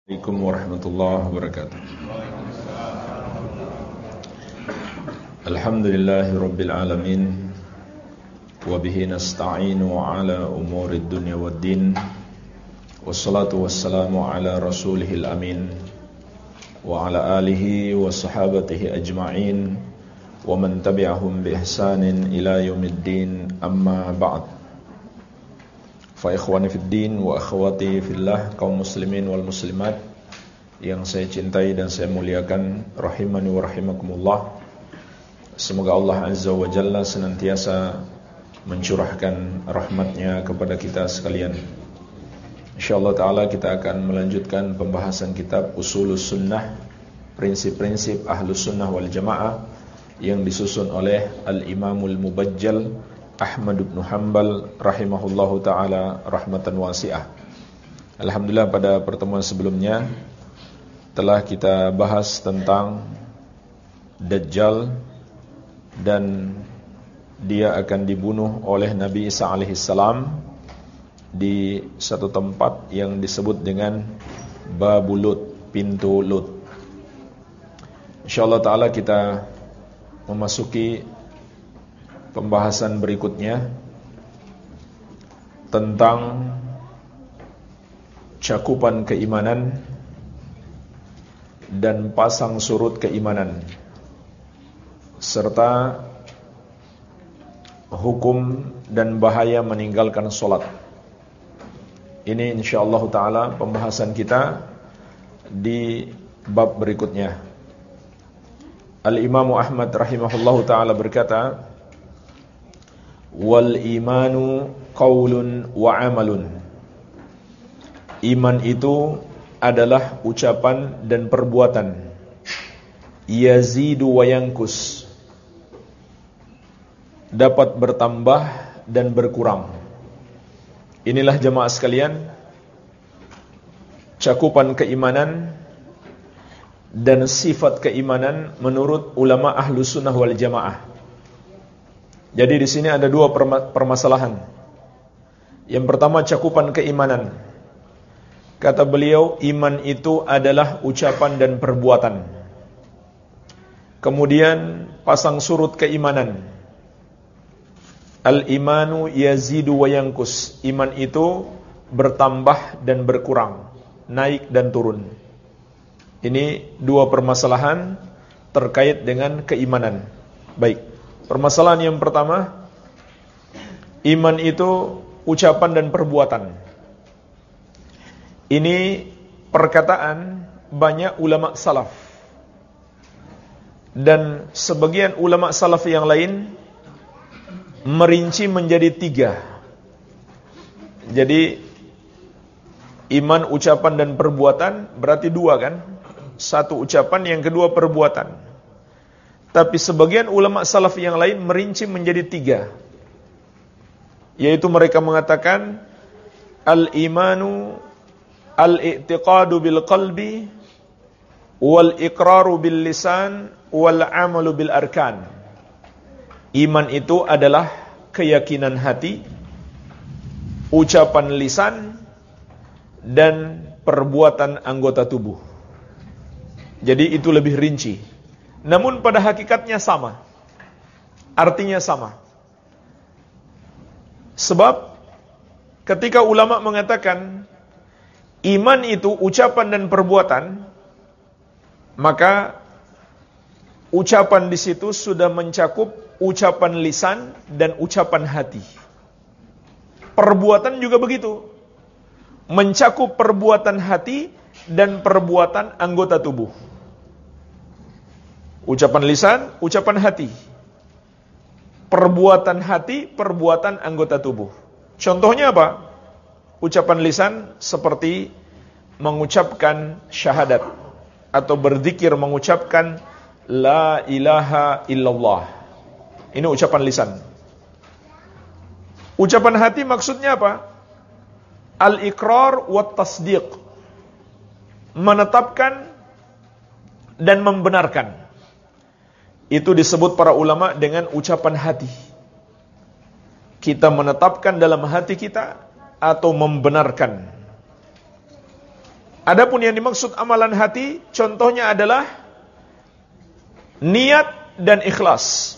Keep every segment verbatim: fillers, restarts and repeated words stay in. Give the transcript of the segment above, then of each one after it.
Assalamualaikum warahmatullahi wabarakatuh. Alhamdulillahi rabbil alamin. Wabihi nasta'inu ala umurid dunya waddin. Wassalatu wassalamu ala rasulihil amin. Wa ala alihi wa sahabatihi ajma'in. Wa man tabi'ahum bi ihsanin ila yaumiddin. Amma ba'd. Fa ikhwani fid din wa akhwati fillah, kaum muslimin wal muslimat yang saya cintai dan saya muliakan, rahimani wa rahimakumullah. Semoga Allah Azza wa Jalla senantiasa mencurahkan rahmatnya kepada kita sekalian. InsyaAllah ta'ala kita akan melanjutkan pembahasan kitab Usulus Sunnah, prinsip-prinsip Ahlus Sunnah wal Jamaah, yang disusun oleh Al-Imamul Mubajjal Ahmad bin Hanbal rahimahullahu ta'ala rahmatan wasi'ah. Alhamdulillah, pada pertemuan sebelumnya telah kita bahas tentang Dajjal dan dia akan dibunuh oleh Nabi Isa alaihissalam di satu tempat yang disebut dengan Babul Lut, pintu Lut. InsyaAllah ta'ala kita memasuki pembahasan berikutnya tentang cakupan keimanan dan pasang surut keimanan serta hukum dan bahaya meninggalkan solat. Ini insyaallah ta'ala pembahasan kita di bab berikutnya. Al-Imam Ahmad rahimahullahu ta'ala berkata, wal imanu qaulun wa amalun. Iman itu adalah ucapan dan perbuatan. Yazidu wa yankus, dapat bertambah dan berkurang. Inilah jemaah sekalian cakupan keimanan dan sifat keimanan menurut ulama Ahlus Sunnah wal Jamaah. Jadi di sini ada dua permasalahan. Yang pertama, cakupan keimanan. Kata beliau, iman itu adalah ucapan dan perbuatan. Kemudian pasang surut keimanan. Al-imanu yazidu wa yankus. Iman itu bertambah dan berkurang, naik dan turun. Ini dua permasalahan terkait dengan keimanan. Baik. Permasalahan yang pertama, iman itu ucapan dan perbuatan. Ini perkataan banyak ulama salaf. Dan sebagian ulama salaf yang lain merinci menjadi tiga. Jadi iman, ucapan dan perbuatan berarti dua kan? Satu ucapan, yang kedua perbuatan. Tapi sebagian ulama salaf yang lain merinci menjadi tiga, yaitu mereka mengatakan al-imanu al-i'tiqadu bil qalbi wal iqraru bil lisan wal amalu bil arkan. Iman itu adalah keyakinan hati, ucapan lisan, dan perbuatan anggota tubuh. Jadi itu lebih rinci. Namun pada hakikatnya sama. Artinya sama. Sebab ketika ulama mengatakan iman itu ucapan dan perbuatan, maka ucapan di situ sudah mencakup ucapan lisan dan ucapan hati. Perbuatan juga begitu. Mencakup perbuatan hati dan perbuatan anggota tubuh. Ucapan lisan, ucapan hati. Perbuatan hati, perbuatan anggota tubuh. Contohnya apa? Ucapan lisan seperti mengucapkan syahadat atau berzikir mengucapkan la ilaha illallah. Ini ucapan lisan. Ucapan hati maksudnya apa? Al-iqrar wa tasdiq. Menetapkan dan membenarkan. Itu disebut para ulama dengan ucapan hati. Kita menetapkan dalam hati kita atau membenarkan. Adapun yang dimaksud amalan hati, contohnya adalah niat dan ikhlas.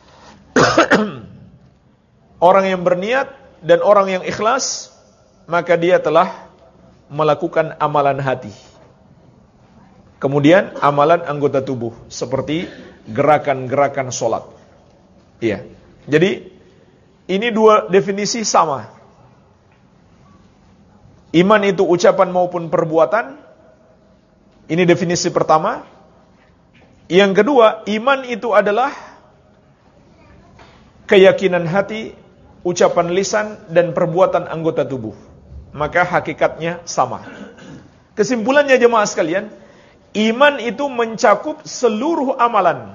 Orang yang berniat dan orang yang ikhlas, maka dia telah melakukan amalan hati. Kemudian amalan anggota tubuh seperti gerakan-gerakan sholat. Iya. Jadi ini dua definisi sama. Iman itu ucapan maupun perbuatan. Ini definisi pertama. Yang kedua, iman itu adalah keyakinan hati, ucapan lisan, dan perbuatan anggota tubuh. Maka hakikatnya sama. Kesimpulannya jemaah sekalian, iman itu mencakup seluruh amalan.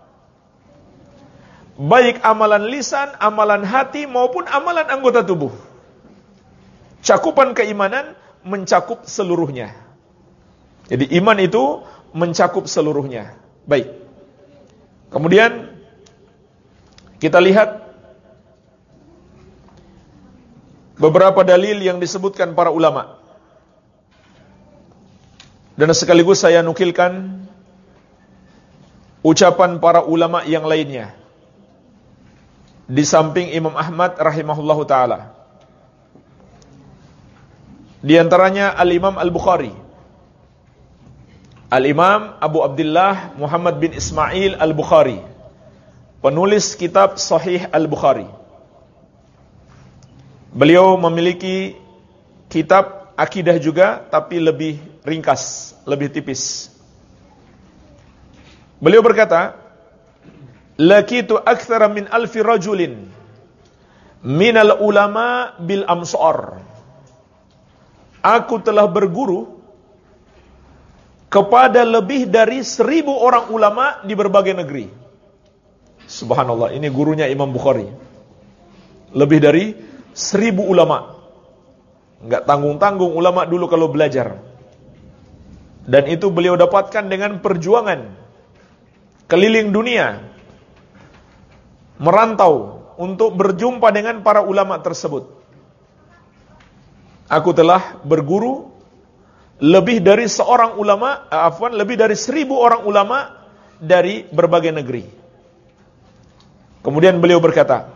Baik amalan lisan, amalan hati, maupun amalan anggota tubuh. Cakupan keimanan mencakup seluruhnya. Jadi iman itu mencakup seluruhnya. Baik. Kemudian kita lihat beberapa dalil yang disebutkan para ulama. Dan sekaligus saya nukilkan ucapan para ulama yang lainnya. Di samping Imam Ahmad rahimahullahu ta'ala. Di antaranya Al-Imam Al-Bukhari, Al-Imam Abu Abdullah Muhammad bin Ismail Al-Bukhari, penulis kitab Sahih Al-Bukhari. Beliau memiliki kitab akidah juga, tapi lebih ringkas, lebih tipis. Beliau berkata, lakitu aktsara min alfi rajulin minal ulama bil amsar. Aku telah berguru kepada lebih dari seribu orang ulama di berbagai negeri. Subhanallah, ini gurunya Imam Bukhari. Lebih dari seribu ulama. Enggak tanggung-tanggung ulama dulu kalau belajar. Dan itu beliau dapatkan dengan perjuangan keliling dunia, merantau untuk berjumpa dengan para ulama tersebut. Aku telah berguru lebih dari seorang ulama, afwan, lebih dari seribu orang ulama dari berbagai negeri. Kemudian beliau berkata,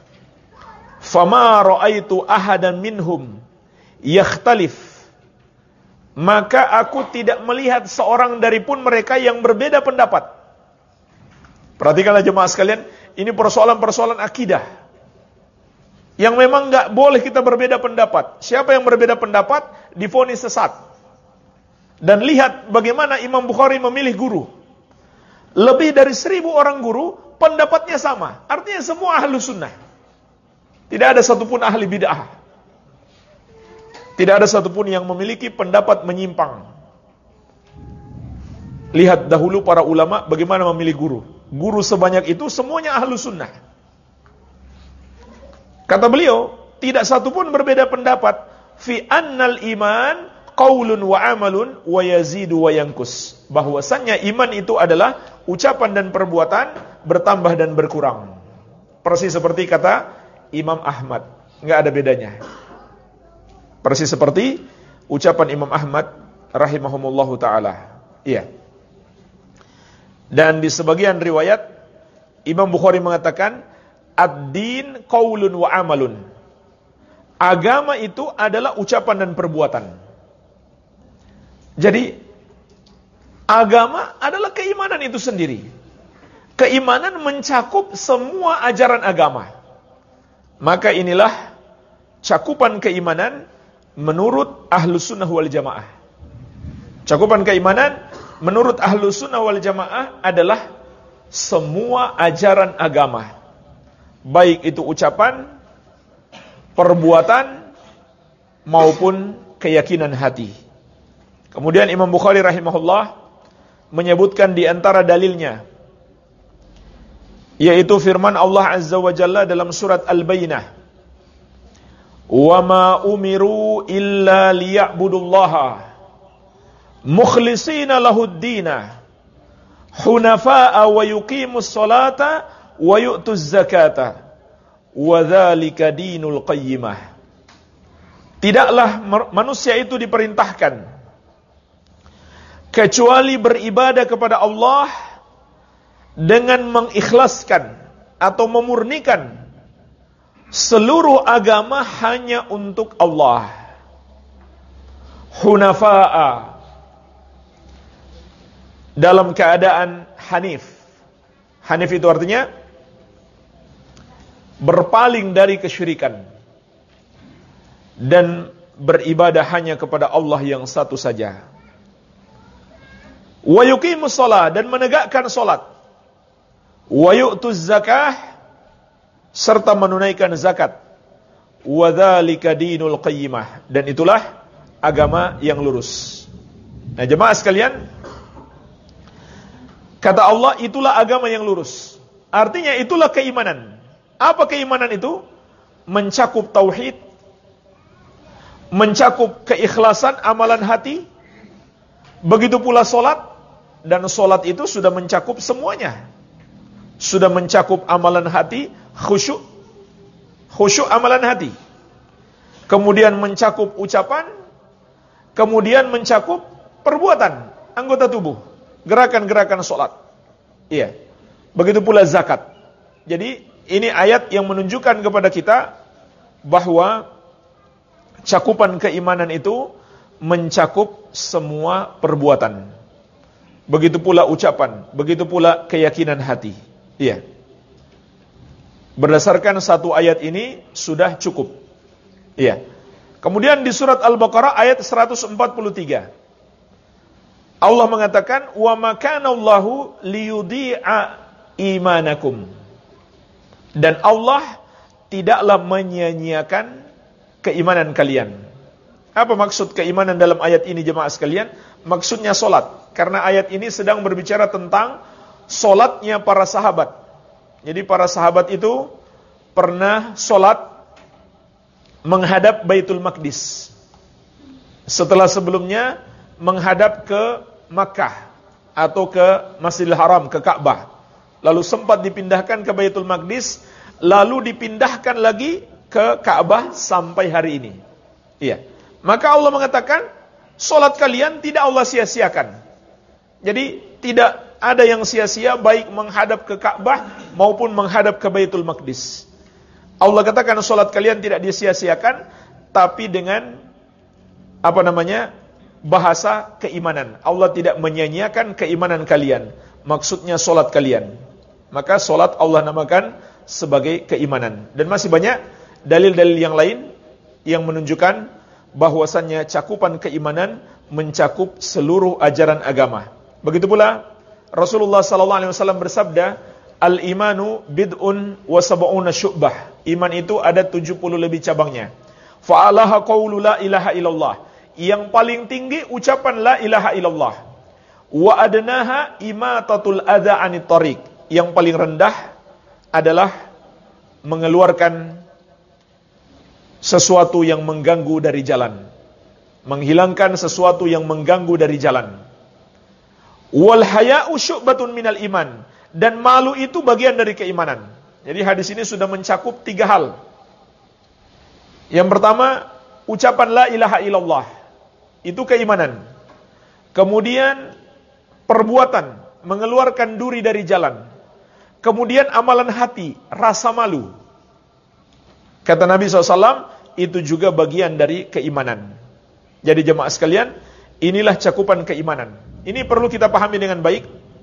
"Fama ra'aitu ahadan minhum yakhtalif." Maka aku tidak melihat seorang dari pun mereka yang berbeda pendapat. Perhatikanlah jemaah sekalian, ini persoalan-persoalan akidah yang memang enggak boleh kita berbeda pendapat. Siapa yang berbeda pendapat divonis sesat. Dan lihat bagaimana Imam Bukhari memilih guru. Lebih dari seribu orang guru, pendapatnya sama. Artinya semua ahlu sunnah. Tidak ada satupun ahli bid'ah. Tidak ada satupun yang memiliki pendapat menyimpang. Lihat dahulu para ulama bagaimana memilih guru. Guru sebanyak itu semuanya ahlu sunnah. Kata beliau, tidak satupun berbeda pendapat. Fi annal iman qaulun wa amalun wa yazidu wa yankus. Bahwasannya iman itu adalah ucapan dan perbuatan, bertambah dan berkurang. Persis seperti kata Imam Ahmad, enggak ada bedanya. Persis seperti ucapan Imam Ahmad rahimahumullahu ta'ala. Iya. Dan di sebagian riwayat Imam Bukhari mengatakan ad-din qaulun wa amalun. Agama itu adalah ucapan dan perbuatan. Jadi agama adalah keimanan itu sendiri. Keimanan mencakup semua ajaran agama. Maka inilah cakupan keimanan menurut Ahlus Sunnah wal Jamaah. Cakupan keimanan menurut Ahlus Sunnah wal Jamaah adalah semua ajaran agama. Baik itu ucapan, perbuatan, maupun keyakinan hati. Kemudian Imam Bukhari rahimahullah menyebutkan di antara dalilnya, yaitu firman Allah Azza wa Jalla dalam surat Al-Bayyinah. Wa ma umiru illa liya'budullaha mukhlishina lahud-dina hunafa'a wa yuqimus salata wa yu'tuz zakata wa dzalika dinul qayyimah. Tidaklah manusia itu diperintahkan kecuali beribadah kepada Allah dengan mengikhlaskan atau memurnikan seluruh agama hanya untuk Allah. Hunafa'a, dalam keadaan hanif. Hanif itu artinya berpaling dari kesyirikan dan beribadah hanya kepada Allah yang satu saja. Wa yuqimus shalah, dan menegakkan salat. Wa yu'tuz zakah, serta menunaikan zakat. Wa dzalika dinul qayyimah, dan itulah agama yang lurus. Nah, jemaah sekalian, kata Allah, itulah agama yang lurus. Artinya itulah keimanan. Apa keimanan itu? Mencakup tauhid, mencakup keikhlasan amalan hati, begitu pula solat. Dan solat itu sudah mencakup semuanya. Sudah mencakup amalan hati, khusyuk, khusyuk amalan hati. Kemudian mencakup ucapan, kemudian mencakup perbuatan, anggota tubuh, gerakan-gerakan solat. Iya. Begitu pula zakat. Jadi ini ayat yang menunjukkan kepada kita bahwa cakupan keimanan itu mencakup semua perbuatan. Begitu pula ucapan, begitu pula keyakinan hati. Iya. Berdasarkan satu ayat ini sudah cukup. Iya. Kemudian di surat Al-Baqarah ayat seratus empat puluh tiga. Allah mengatakan, "Wa ma kana Allahu liyudhi'a imanakum." Dan Allah tidaklah menyia-nyiakan keimanan kalian. Apa maksud keimanan dalam ayat ini, jemaah sekalian? Maksudnya solat. Karena ayat ini sedang berbicara tentang solatnya para sahabat. Jadi para sahabat itu pernah solat menghadap Baitul Maqdis. Setelah sebelumnya menghadap ke Makkah atau ke Masjidil Haram, ke Ka'bah. Lalu sempat dipindahkan ke Baitul Maqdis, lalu dipindahkan lagi ke Ka'bah sampai hari ini. Iya. Maka Allah mengatakan, solat kalian tidak Allah sia-siakan. Jadi tidak ada yang sia-sia baik menghadap ke Ka'bah maupun menghadap ke Baitul Maqdis. Allah katakan solat kalian tidak disia-siakan, tapi dengan apa namanya? bahasa keimanan. Allah tidak menyia-nyiakan keimanan kalian. Maksudnya solat kalian. Maka solat Allah namakan sebagai keimanan. Dan masih banyak dalil-dalil yang lain yang menunjukkan bahwasannya cakupan keimanan mencakup seluruh ajaran agama. Begitu pula Rasulullah sallallahu alaihi wasallam bersabda, "Al-imanu bid'un wa sab'una syu'bah." Iman itu ada tujuh puluh lebih cabangnya. Fa'alaha qaulu la ilaha illallah. Yang paling tinggi ucapan la ilaha illallah. Wa adnaha imatatul adza 'anit thariq. Yang paling rendah adalah mengeluarkan sesuatu yang mengganggu dari jalan. Menghilangkan sesuatu yang mengganggu dari jalan. Wal haya'u syu'batun minal iman. Dan malu itu bagian dari keimanan. Jadi hadis ini sudah mencakup tiga hal. Yang pertama, ucapan la ilaha illallah. Itu keimanan. Kemudian perbuatan, mengeluarkan duri dari jalan. Kemudian amalan hati, rasa malu. Kata Nabi shallallahu alaihi wasallam, itu juga bagian dari keimanan. Jadi jemaah sekalian, inilah cakupan keimanan. Ini perlu kita pahami dengan baik.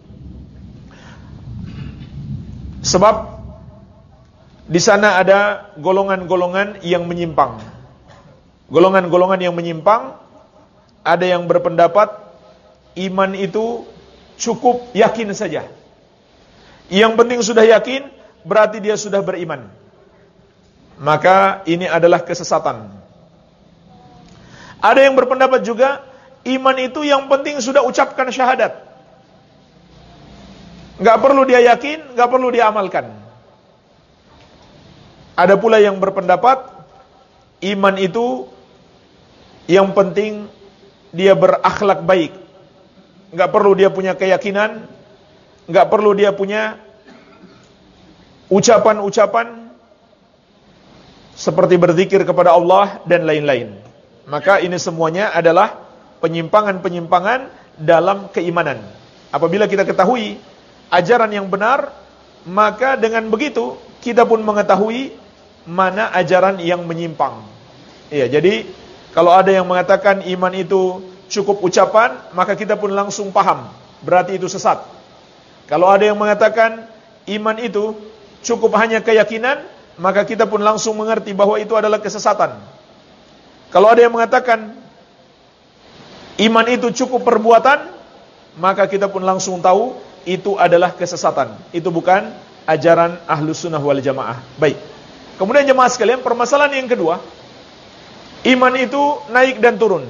Sebab di sana ada golongan-golongan yang menyimpang. Golongan-golongan yang menyimpang, ada yang berpendapat iman itu cukup yakin saja. Yang penting sudah yakin, berarti dia sudah beriman. Maka ini adalah kesesatan. Ada yang berpendapat juga, iman itu yang penting sudah ucapkan syahadat. Gak perlu dia yakin, gak perlu dia amalkan. Ada pula yang berpendapat, iman itu yang penting dia berakhlak baik. Gak perlu dia punya keyakinan, gak perlu dia punya ucapan-ucapan seperti berzikir kepada Allah dan lain-lain. Maka ini semuanya adalah penyimpangan-penyimpangan dalam keimanan. Apabila kita ketahui ajaran yang benar, maka dengan begitu kita pun mengetahui mana ajaran yang menyimpang. Iya, jadi kalau ada yang mengatakan iman itu cukup ucapan, maka kita pun langsung paham, berarti itu sesat. Kalau ada yang mengatakan iman itu cukup hanya keyakinan, maka kita pun langsung mengerti bahwa itu adalah kesesatan. Kalau ada yang mengatakan iman itu cukup perbuatan, maka kita pun langsung tahu itu adalah kesesatan. Itu bukan ajaran Ahlus Sunnah wal Jamaah. Baik. Kemudian jemaah sekalian, permasalahan yang kedua, iman itu naik dan turun.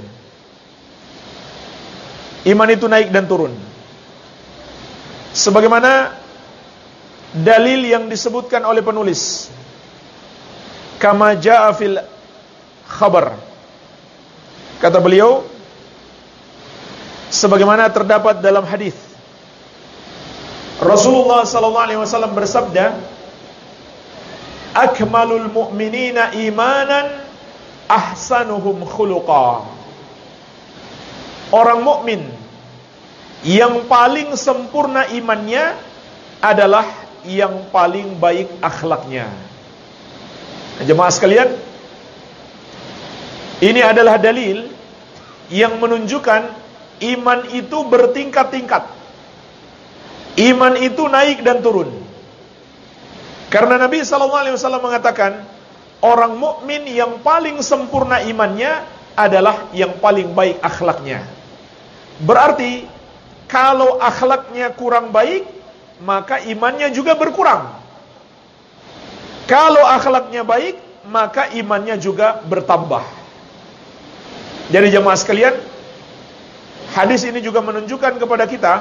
Iman itu naik dan turun. Sebagaimana dalil yang disebutkan oleh penulis, kama jaa fil khabar. Kata beliau, sebagaimana terdapat dalam hadis, Rasulullah sallallahu alaihi wasallam bersabda, akmalul mu'minina imanan ahsanuhum khuluqa. Orang mukmin yang paling sempurna imannya adalah yang paling baik akhlaknya. Jemaah sekalian, ini adalah dalil yang menunjukkan iman itu bertingkat-tingkat. Iman itu naik dan turun. Karena Nabi sallallahu alaihi wasallam mengatakan, orang mukmin yang paling sempurna imannya adalah yang paling baik akhlaknya. Berarti kalau akhlaknya kurang baik, maka imannya juga berkurang. Kalau akhlaknya baik, maka imannya juga bertambah. Jadi jemaah sekalian, hadis ini juga menunjukkan kepada kita,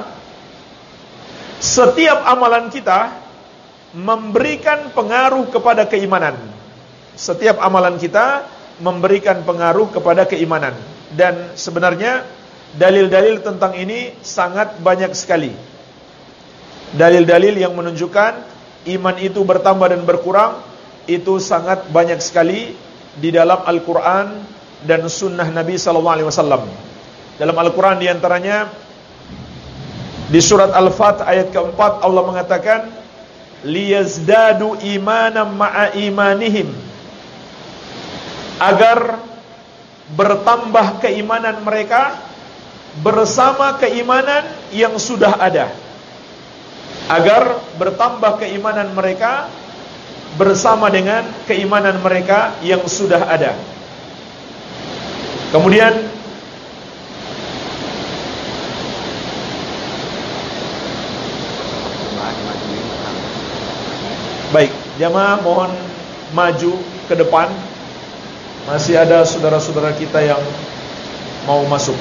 setiap amalan kita memberikan pengaruh kepada keimanan. Setiap amalan kita memberikan pengaruh kepada keimanan. Dan sebenarnya dalil-dalil tentang ini sangat banyak sekali. Dalil-dalil yang menunjukkan iman itu bertambah dan berkurang itu sangat banyak sekali di dalam Al-Quran dan Sunnah Nabi sallallahu alaihi wasallam. Dalam Al-Quran diantaranya di surat Al-Fat ayat keempat, Allah mengatakan, liyazdadu imanan ma'a imanihim, agar bertambah keimanan mereka bersama keimanan yang sudah ada. Agar bertambah keimanan mereka bersama dengan keimanan mereka yang sudah ada. Kemudian baik, jamaah mohon maju ke depan. Masih ada saudara-saudara kita yang mau masuk.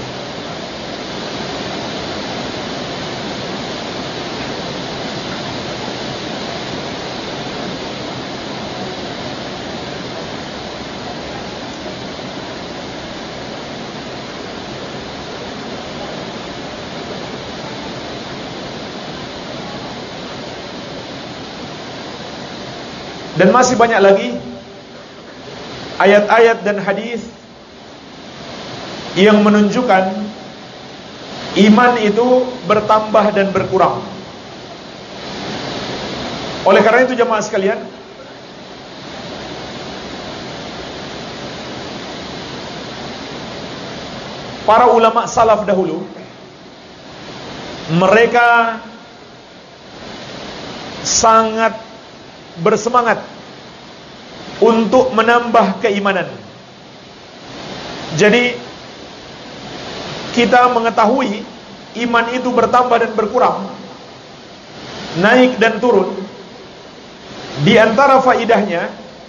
Dan masih banyak lagi ayat-ayat dan hadis yang menunjukkan iman itu bertambah dan berkurang. Oleh karena itu jemaah sekalian, para ulama salaf dahulu, mereka sangat bersemangat untuk menambah keimanan. Jadi kita mengetahui iman itu bertambah dan berkurang, naik dan turun. Di antara faidahnya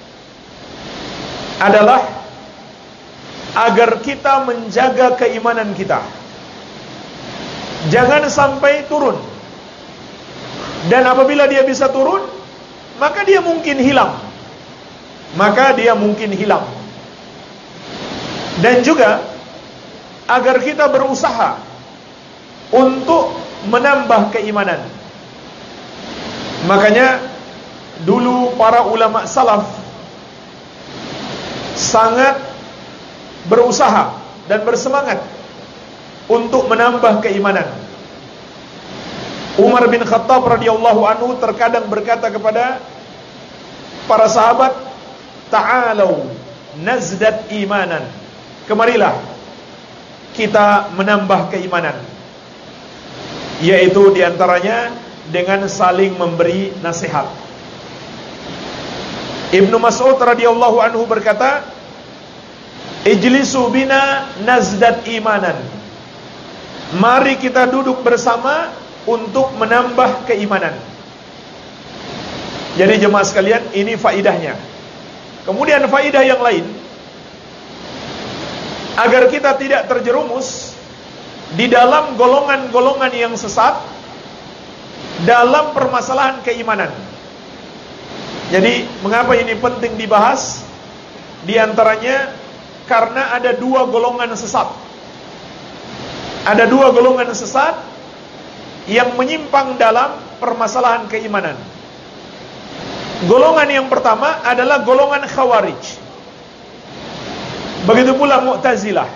adalah agar kita menjaga keimanan kita, jangan sampai turun. Dan apabila dia bisa turun, maka dia mungkin hilang. Maka dia mungkin hilang. Dan juga agar kita berusaha untuk menambah keimanan. Makanya dulu para ulama salaf sangat berusaha dan bersemangat untuk menambah keimanan. Umar bin Khattab radhiyallahu anhu terkadang berkata kepada para sahabat, "Ta'alau nazdat imanan." Kemarilah kita menambah keimanan. Yaitu diantaranya dengan saling memberi nasihat. Ibnu Mas'ud radhiyallahu anhu berkata, "Ijlisu bina nazdat imanan." Mari kita duduk bersama untuk menambah keimanan. Jadi jemaah sekalian, ini faidahnya. Kemudian faidah yang lain, agar kita tidak terjerumus di dalam golongan-golongan yang sesat dalam permasalahan keimanan. Jadi mengapa ini penting dibahas? Di antaranya karena ada dua golongan sesat. Ada dua golongan sesat yang menyimpang dalam permasalahan keimanan. Golongan yang pertama adalah golongan Khawarij. Begitu pula Mu'tazilah.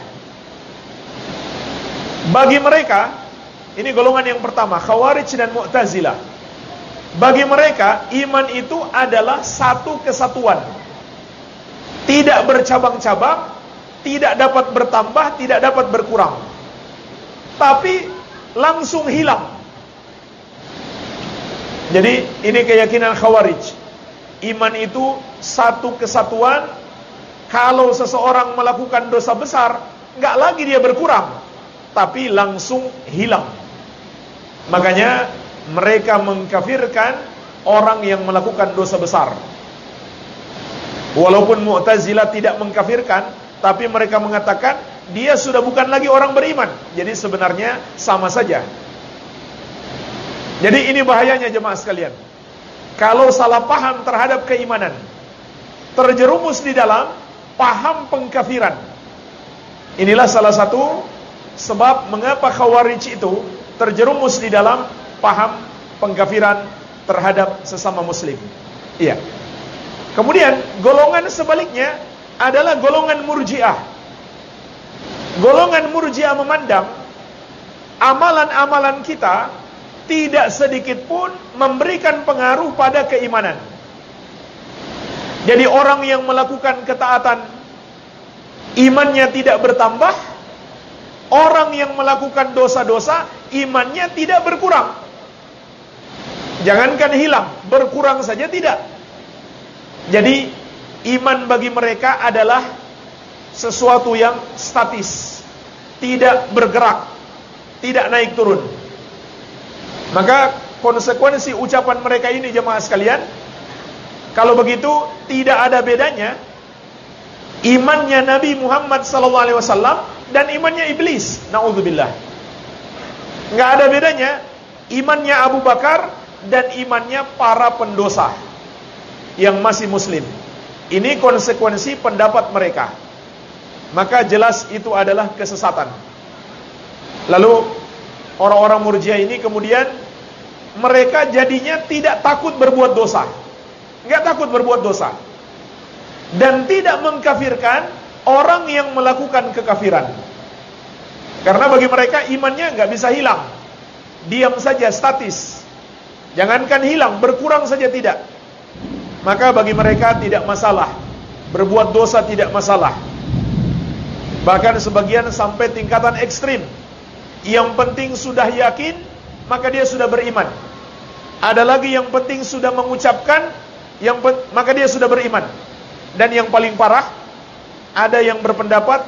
Bagi mereka, ini golongan yang pertama, Khawarij dan Mu'tazilah. Bagi mereka, iman itu adalah satu kesatuan. Tidak bercabang-cabang, tidak dapat bertambah, tidak dapat berkurang. Tapi langsung hilang. Jadi ini keyakinan Khawarij. Iman itu satu kesatuan. Kalau seseorang melakukan dosa besar, nggak lagi dia berkurang, tapi langsung hilang. Makanya mereka mengkafirkan orang yang melakukan dosa besar. Walaupun Mu'tazilah tidak mengkafirkan, tapi mereka mengatakan dia sudah bukan lagi orang beriman. Jadi sebenarnya sama saja. Jadi ini bahayanya jemaah sekalian. Kalau salah paham terhadap keimanan, terjerumus di dalam paham pengkafiran. Inilah salah satu sebab mengapa Khawarij itu terjerumus di dalam paham pengkafiran terhadap sesama muslim. Iya. Kemudian golongan sebaliknya adalah golongan Murji'ah. Golongan Murji'ah memandang amalan-amalan kita tidak sedikit pun memberikan pengaruh pada keimanan. Jadi orang yang melakukan ketaatan, imannya tidak bertambah. Orang yang melakukan dosa-dosa, imannya tidak berkurang. Jangankan hilang, berkurang saja tidak. Jadi iman bagi mereka adalah sesuatu yang statis, tidak bergerak, tidak naik turun. Maka konsekuensi ucapan mereka ini jemaah sekalian, kalau begitu tidak ada bedanya imannya Nabi Muhammad sallallahu alaihi wasallam dan imannya iblis. Naudzubillah. Enggak ada bedanya imannya Abu Bakar dan imannya para pendosa yang masih muslim. Ini konsekuensi pendapat mereka. Maka jelas itu adalah kesesatan. Lalu orang-orang Murji'ah ini kemudian mereka jadinya tidak takut berbuat dosa. Enggak takut berbuat dosa. Dan tidak mengkafirkan orang yang melakukan kekafiran. Karena bagi mereka imannya enggak bisa hilang. Diam saja, statis. Jangankan hilang, berkurang saja tidak. Maka bagi mereka tidak masalah. Berbuat dosa tidak masalah. Bahkan sebagian sampai tingkatan ekstrim. Yang penting sudah yakin, maka dia sudah beriman. Ada lagi yang penting sudah mengucapkan, yang pen, maka dia sudah beriman. Dan yang paling parah, ada yang berpendapat,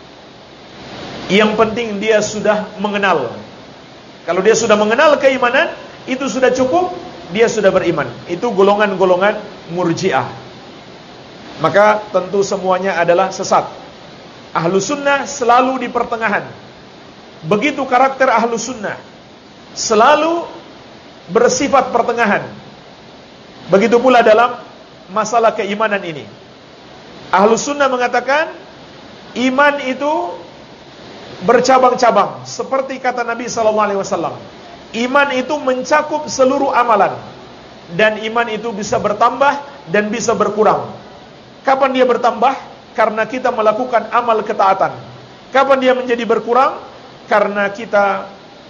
yang penting dia sudah mengenal. Kalau dia sudah mengenal keimanan, itu sudah cukup, dia sudah beriman. Itu golongan-golongan Murji'ah. Maka tentu semuanya adalah sesat. Ahlu sunnah selalu di pertengahan. Begitu karakter ahlu sunnah, selalu bersifat pertengahan. Begitu pula dalam masalah keimanan ini. Ahlu sunnah mengatakan iman itu bercabang-cabang, seperti kata Nabi sallallahu alaihi wasallam. Iman itu mencakup seluruh amalan, dan iman itu bisa bertambah dan bisa berkurang. Kapan dia bertambah? Karena kita melakukan amal ketaatan. Kapan dia menjadi berkurang? karena kita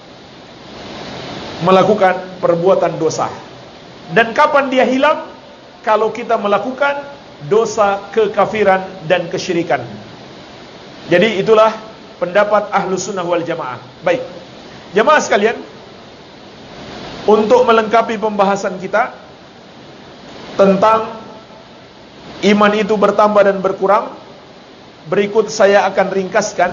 melakukan perbuatan dosa. Dan kapan dia hilang? Kalau kita melakukan dosa kekafiran dan kesyirikan. Jadi itulah pendapat Ahlus Sunnah wal Jamaah. Baik, jamaah sekalian, untuk melengkapi pembahasan kita tentang iman itu bertambah dan berkurang, berikut saya akan ringkaskan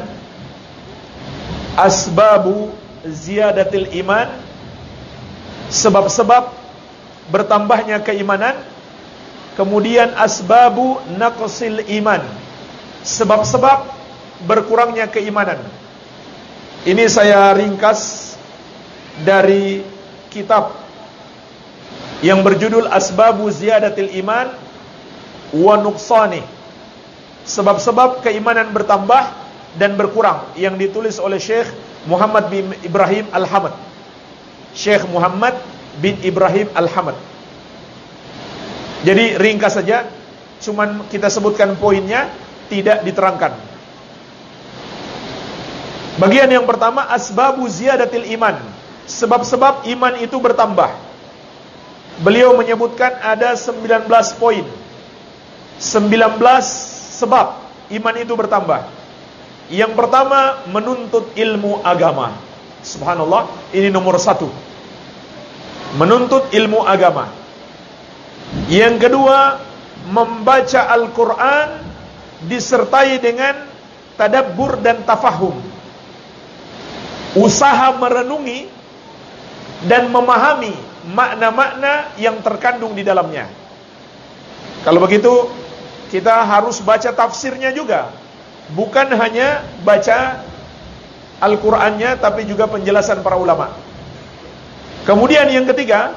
asbabu ziyadatil iman, sebab-sebab bertambahnya keimanan. Kemudian asbabu naqsil iman, sebab-sebab berkurangnya keimanan. Ini saya ringkas dari kitab yang berjudul Asbabu Ziyadatil Iman wa Nuqsani, sebab-sebab keimanan bertambah dan berkurang, yang ditulis oleh Syekh Muhammad bin Ibrahim Al-Hamad. Syekh Muhammad bin Ibrahim Al-Hamad. Jadi ringkas saja, cuman kita sebutkan poinnya, tidak diterangkan. Bagian yang pertama, asbabu ziyadatil iman, sebab-sebab iman itu bertambah. Beliau menyebutkan ada sembilan belas poin, sembilan belas sebab iman itu bertambah. Yang pertama, menuntut ilmu agama. Subhanallah, ini nomor satu, menuntut ilmu agama. Yang kedua, membaca Al-Quran disertai dengan tadabbur dan tafahum, usaha merenungi dan memahami makna-makna yang terkandung di dalamnya. Kalau begitu, kita harus baca tafsirnya juga, bukan hanya baca Al-Qur'annya, tapi juga penjelasan para ulama. Kemudian yang ketiga,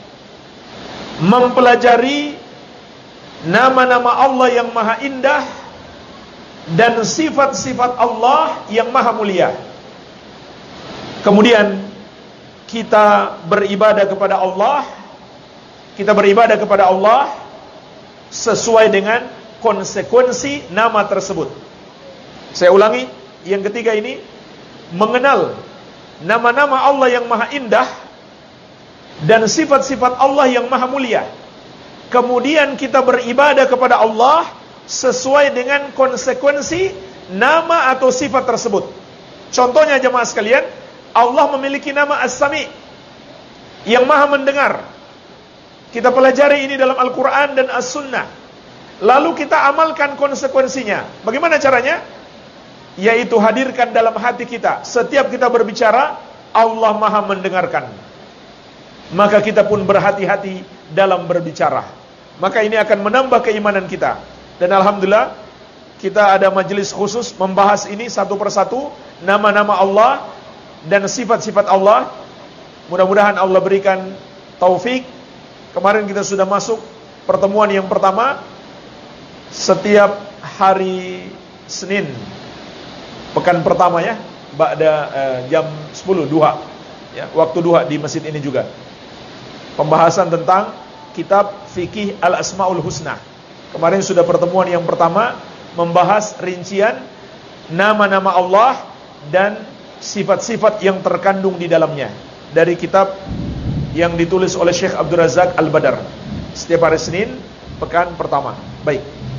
mempelajari nama-nama Allah yang maha indah dan sifat-sifat Allah yang maha mulia. Kemudian kita beribadah kepada Allah, kita beribadah kepada Allah sesuai dengan konsekuensi nama tersebut. Saya ulangi, yang ketiga ini mengenal nama-nama Allah yang maha indah dan sifat-sifat Allah yang maha mulia. Kemudian kita beribadah kepada Allah sesuai dengan konsekuensi nama atau sifat tersebut. Contohnya jemaah sekalian, Allah memiliki nama As-Sami, yang maha mendengar. Kita pelajari ini dalam Al-Quran dan As-Sunnah, lalu kita amalkan konsekuensinya. Bagaimana caranya? Yaitu hadirkan dalam hati kita, setiap kita berbicara, Allah maha mendengarkan. Maka kita pun berhati-hati dalam berbicara. Maka ini akan menambah keimanan kita. Dan alhamdulillah, kita ada majelis khusus membahas ini satu persatu, nama-nama Allah dan sifat-sifat Allah. Mudah-mudahan Allah berikan taufik. Kemarin kita sudah masuk pertemuan yang pertama, setiap hari Senin pekan pertama ya, ba'da uh, jam sepuluh duha ya, waktu duha di masjid ini juga. Pembahasan tentang kitab fikih Al-Asmaul Husna. Kemarin sudah pertemuan yang pertama, membahas rincian nama-nama Allah dan sifat-sifat yang terkandung di dalamnya, dari kitab yang ditulis oleh Syekh Abdul Razak Al-Badar. Setiap hari Senin pekan pertama. Baik.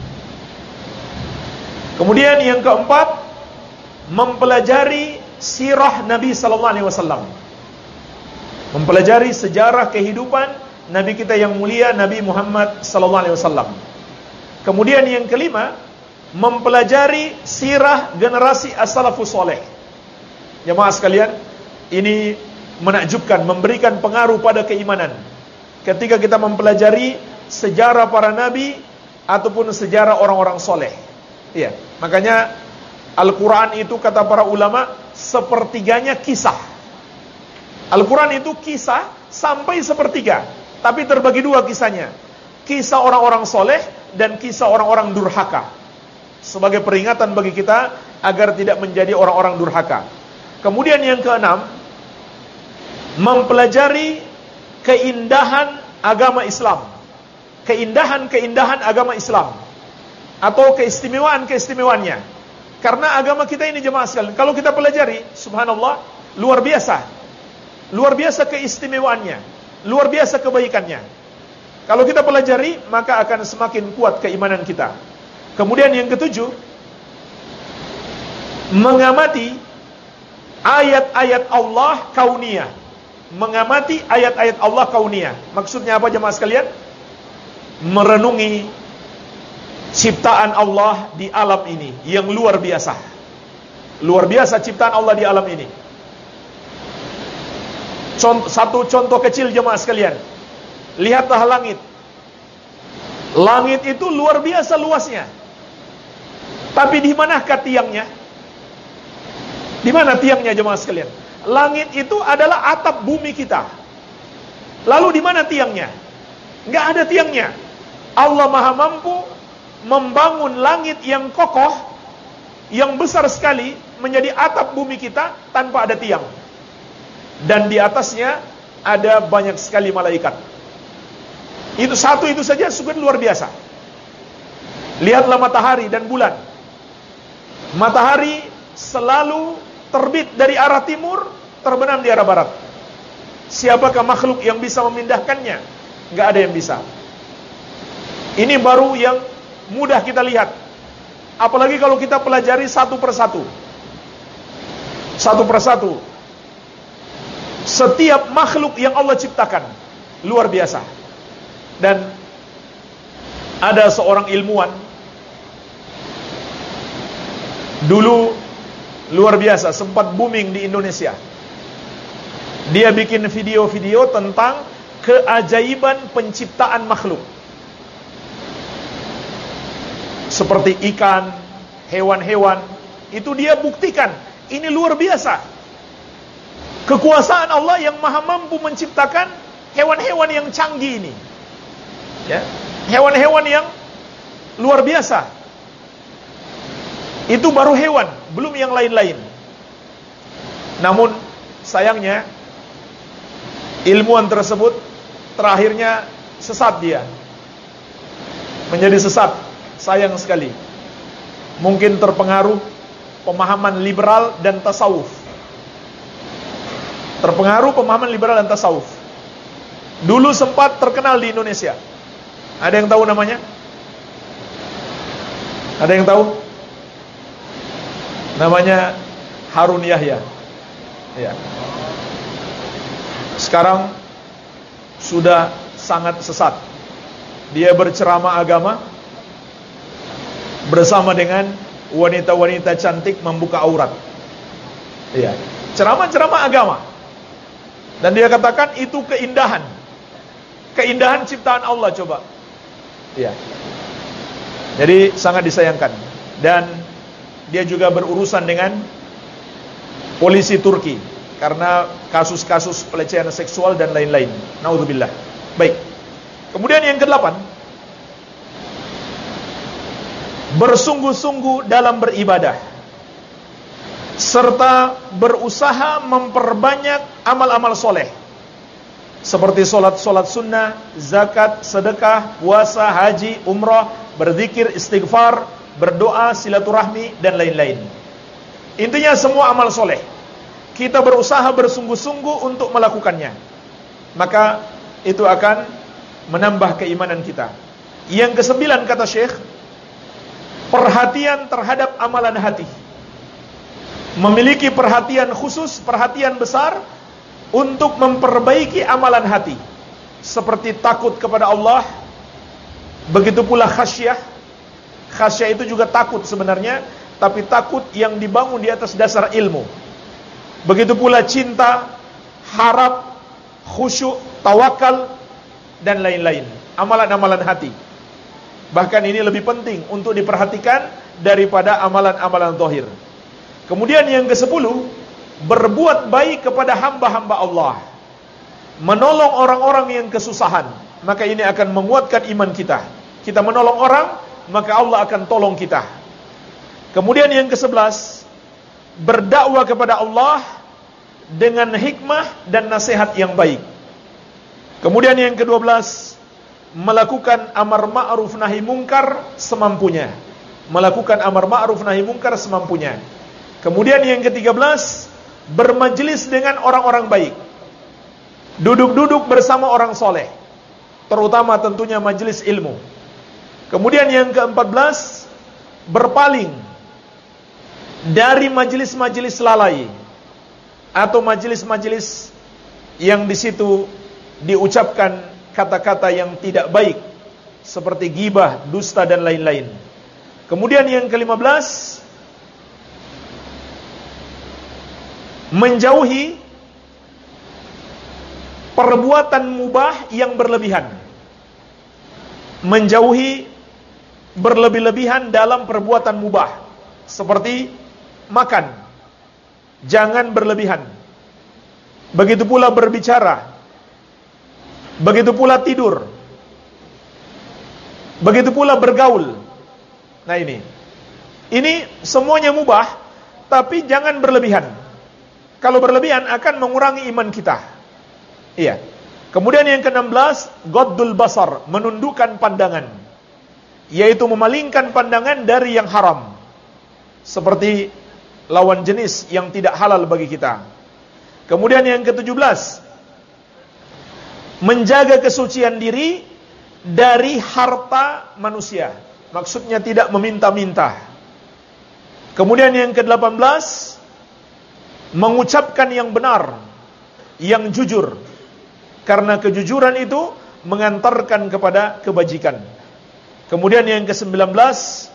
Kemudian yang keempat, mempelajari sirah Nabi sallallahu alaihi wasallam. Mempelajari sejarah kehidupan Nabi kita yang mulia, Nabi Muhammad sallallahu alaihi wasallam. Kemudian yang kelima, mempelajari sirah generasi as-salafus saleh. Jemaah sekalian, ini menakjubkan, memberikan pengaruh pada keimanan. Ketika kita mempelajari sejarah para nabi ataupun sejarah orang-orang soleh. Iya, makanya Al-Quran itu kata para ulama sepertiganya kisah. Al-Quran itu kisah sampai sepertiga, tapi terbagi dua kisahnya. Kisah orang-orang soleh dan kisah orang-orang durhaka, sebagai peringatan bagi kita agar tidak menjadi orang-orang durhaka. Kemudian yang keenam, mempelajari keindahan agama Islam. Keindahan-keindahan agama Islam atau keistimewaan-keistimewaannya. Karena agama kita ini jemaah sekalian, kalau kita pelajari, subhanallah, luar biasa. Luar biasa keistimewaannya, luar biasa kebaikannya. Kalau kita pelajari, maka akan semakin kuat keimanan kita. Kemudian yang ketujuh, mengamati ayat-ayat Allah kauniyah. Mengamati ayat-ayat Allah kauniyah. Maksudnya apa jemaah sekalian? Merenungi ciptaan Allah di alam ini yang luar biasa. Luar biasa ciptaan Allah di alam ini. Contoh, satu contoh kecil jemaah sekalian. Lihatlah langit. Langit itu luar biasa luasnya. Tapi di manakah tiangnya? Di mana tiangnya jemaah sekalian? Langit itu adalah atap bumi kita. Lalu di mana tiangnya? Enggak ada tiangnya. Allah Maha mampu membangun langit yang kokoh, yang besar sekali, menjadi atap bumi kita tanpa ada tiang. Dan di atasnya ada banyak sekali malaikat. Itu satu itu saja sudah luar biasa. Lihatlah matahari dan bulan. Matahari selalu terbit dari arah timur, terbenam di arah barat. Siapakah makhluk yang bisa memindahkannya? Enggak ada yang bisa. Ini baru yang mudah kita lihat. Apalagi kalau kita pelajari satu persatu. Satu persatu. Setiap makhluk yang Allah ciptakan luar biasa. Dan ada seorang ilmuwan dulu luar biasa, sempat booming di Indonesia. Dia bikin video-video tentang keajaiban penciptaan makhluk. Seperti ikan, hewan-hewan, itu dia buktikan, ini luar biasa. Kekuasaan Allah yang maha mampu menciptakan hewan-hewan yang canggih ini. Ya, hewan-hewan yang luar biasa. Itu baru hewan, belum yang lain-lain. Namun, sayangnya, ilmuwan tersebut terakhirnya sesat dia. Menjadi sesat. Sayang sekali. Mungkin terpengaruh pemahaman liberal dan tasawuf. Terpengaruh pemahaman liberal dan tasawuf. Dulu sempat terkenal di Indonesia. Ada yang tahu namanya? Ada yang tahu? Namanya Harun Yahya. Ya. Sekarang sudah sangat sesat. Dia berceramah agama bersama dengan wanita-wanita cantik membuka aurat. Iya, ceramah-ceramah agama. Dan dia katakan itu keindahan. Keindahan ciptaan Allah coba. Iya. Jadi sangat disayangkan. Dan dia juga berurusan dengan polisi Turki karena kasus-kasus pelecehan seksual dan lain-lain. Naudzubillah. Baik. Kemudian yang kedelapan, bersungguh-sungguh dalam beribadah serta berusaha memperbanyak amal-amal soleh seperti solat-solat sunnah, zakat, sedekah, puasa, haji, umrah, berzikir, istighfar, berdoa, silaturahmi, dan lain-lain. Intinya semua amal soleh kita berusaha bersungguh-sungguh untuk melakukannya, maka itu akan menambah keimanan kita. Yang kesembilan kata Syekh, perhatian terhadap amalan hati. Memiliki perhatian khusus, perhatian besar untuk memperbaiki amalan hati. Seperti takut kepada Allah, begitu pula khasyah. Khasyah itu juga takut sebenarnya, tapi takut yang dibangun di atas dasar ilmu. Begitu pula cinta, harap, khusyuk, tawakal, dan lain-lain. Amalan-amalan hati. Bahkan ini lebih penting untuk diperhatikan daripada amalan-amalan zahir. Kemudian yang kesepuluh, berbuat baik kepada hamba-hamba Allah. Menolong orang-orang yang kesusahan. Maka ini akan menguatkan iman kita. Kita menolong orang, maka Allah akan tolong kita. Kemudian yang kesebelas, berdakwah kepada Allah dengan hikmah dan nasihat yang baik. Kemudian yang kedua belas, melakukan amar ma'ruf nahi mungkar semampunya. melakukan amar ma'ruf nahi mungkar semampunya. Kemudian yang ketiga belas, bermajelis dengan orang-orang baik. Duduk-duduk bersama orang soleh, terutama tentunya majelis ilmu. Kemudian yang keempat belas, berpaling dari majelis-majelis lalai atau majelis-majelis yang di situ diucapkan kata-kata yang tidak baik seperti ghibah, dusta dan lain-lain. Kemudian yang kelima belas, menjauhi perbuatan mubah yang berlebihan. Menjauhi berlebih-lebihan dalam perbuatan mubah seperti makan, jangan berlebihan. Begitu pula berbicara, begitu pula tidur, begitu pula bergaul. Nah ini, ini semuanya mubah, tapi jangan berlebihan. Kalau berlebihan akan mengurangi iman kita. Iya. Kemudian yang keenam belas, ghaddul basar, menundukkan pandangan, yaitu memalingkan pandangan dari yang haram, seperti lawan jenis yang tidak halal bagi kita. Kemudian yang ketujuh belas, menjaga kesucian diri dari harta manusia, maksudnya tidak meminta-minta. Kemudian yang kedelapan belas, mengucapkan yang benar, yang jujur, karena kejujuran itu mengantarkan kepada kebajikan. Kemudian yang kesembilan belas,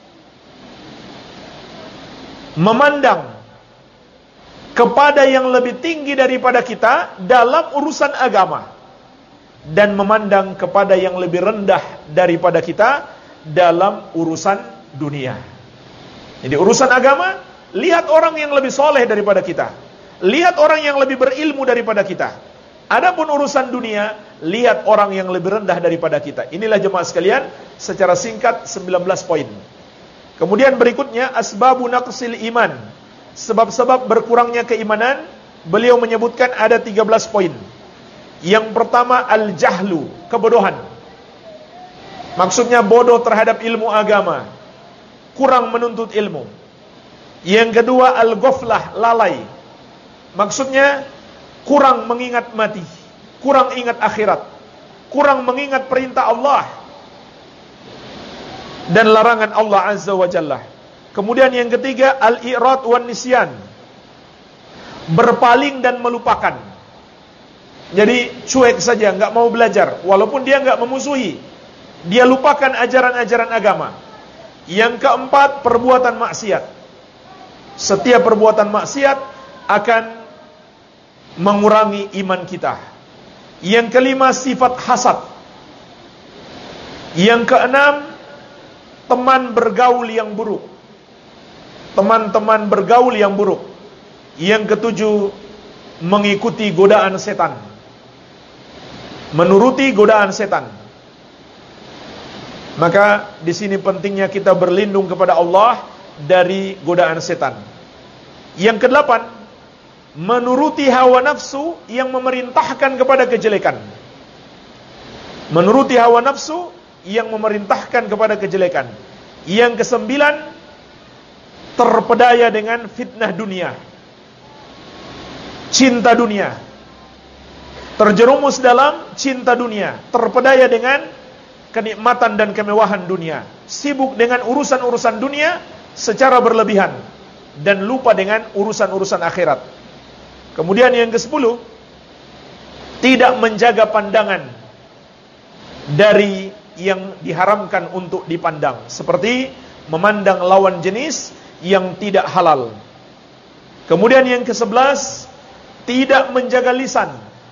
memandang kepada yang lebih tinggi daripada kita dalam urusan agama, dan memandang kepada yang lebih rendah daripada kita dalam urusan dunia. Jadi urusan agama, lihat orang yang lebih soleh daripada kita, lihat orang yang lebih berilmu daripada kita. Adapun urusan dunia, lihat orang yang lebih rendah daripada kita. Inilah jemaah sekalian, secara singkat sembilan belas poin. Kemudian berikutnya, asbabu naqsil iman, sebab-sebab berkurangnya keimanan. Beliau menyebutkan ada tiga belas poin. Yang pertama, al-jahlu, kebodohan. Maksudnya bodoh terhadap ilmu agama, kurang menuntut ilmu. Yang kedua, al-ghaflah, lalai. Maksudnya kurang mengingat mati, kurang ingat akhirat, kurang mengingat perintah Allah dan larangan Allah Azza wa Jalla. Kemudian yang ketiga, al-i'rad wan nisyan, berpaling dan melupakan. Jadi cuek saja, enggak mau belajar, walaupun dia enggak memusuhi, dia lupakan ajaran-ajaran agama. Yang keempat, perbuatan maksiat. Setiap perbuatan maksiat akan mengurangi iman kita. Yang kelima, sifat hasad. Yang keenam, teman bergaul yang buruk. Teman-teman bergaul yang buruk. Yang ketujuh, mengikuti godaan setan, menuruti godaan setan. Maka di sini pentingnya kita berlindung kepada Allah dari godaan setan. Yang kedelapan, menuruti hawa nafsu yang memerintahkan kepada kejelekan. Menuruti hawa nafsu yang memerintahkan kepada kejelekan. Yang kesembilan, terpedaya dengan fitnah dunia, cinta dunia, terjerumus dalam cinta dunia, terpedaya dengan kenikmatan dan kemewahan dunia, sibuk dengan urusan-urusan dunia secara berlebihan dan lupa dengan urusan-urusan akhirat. Kemudian yang kesepuluh, tidak menjaga pandangan dari yang diharamkan untuk dipandang, seperti memandang lawan jenis yang tidak halal. Kemudian yang kesebelas, tidak menjaga lisan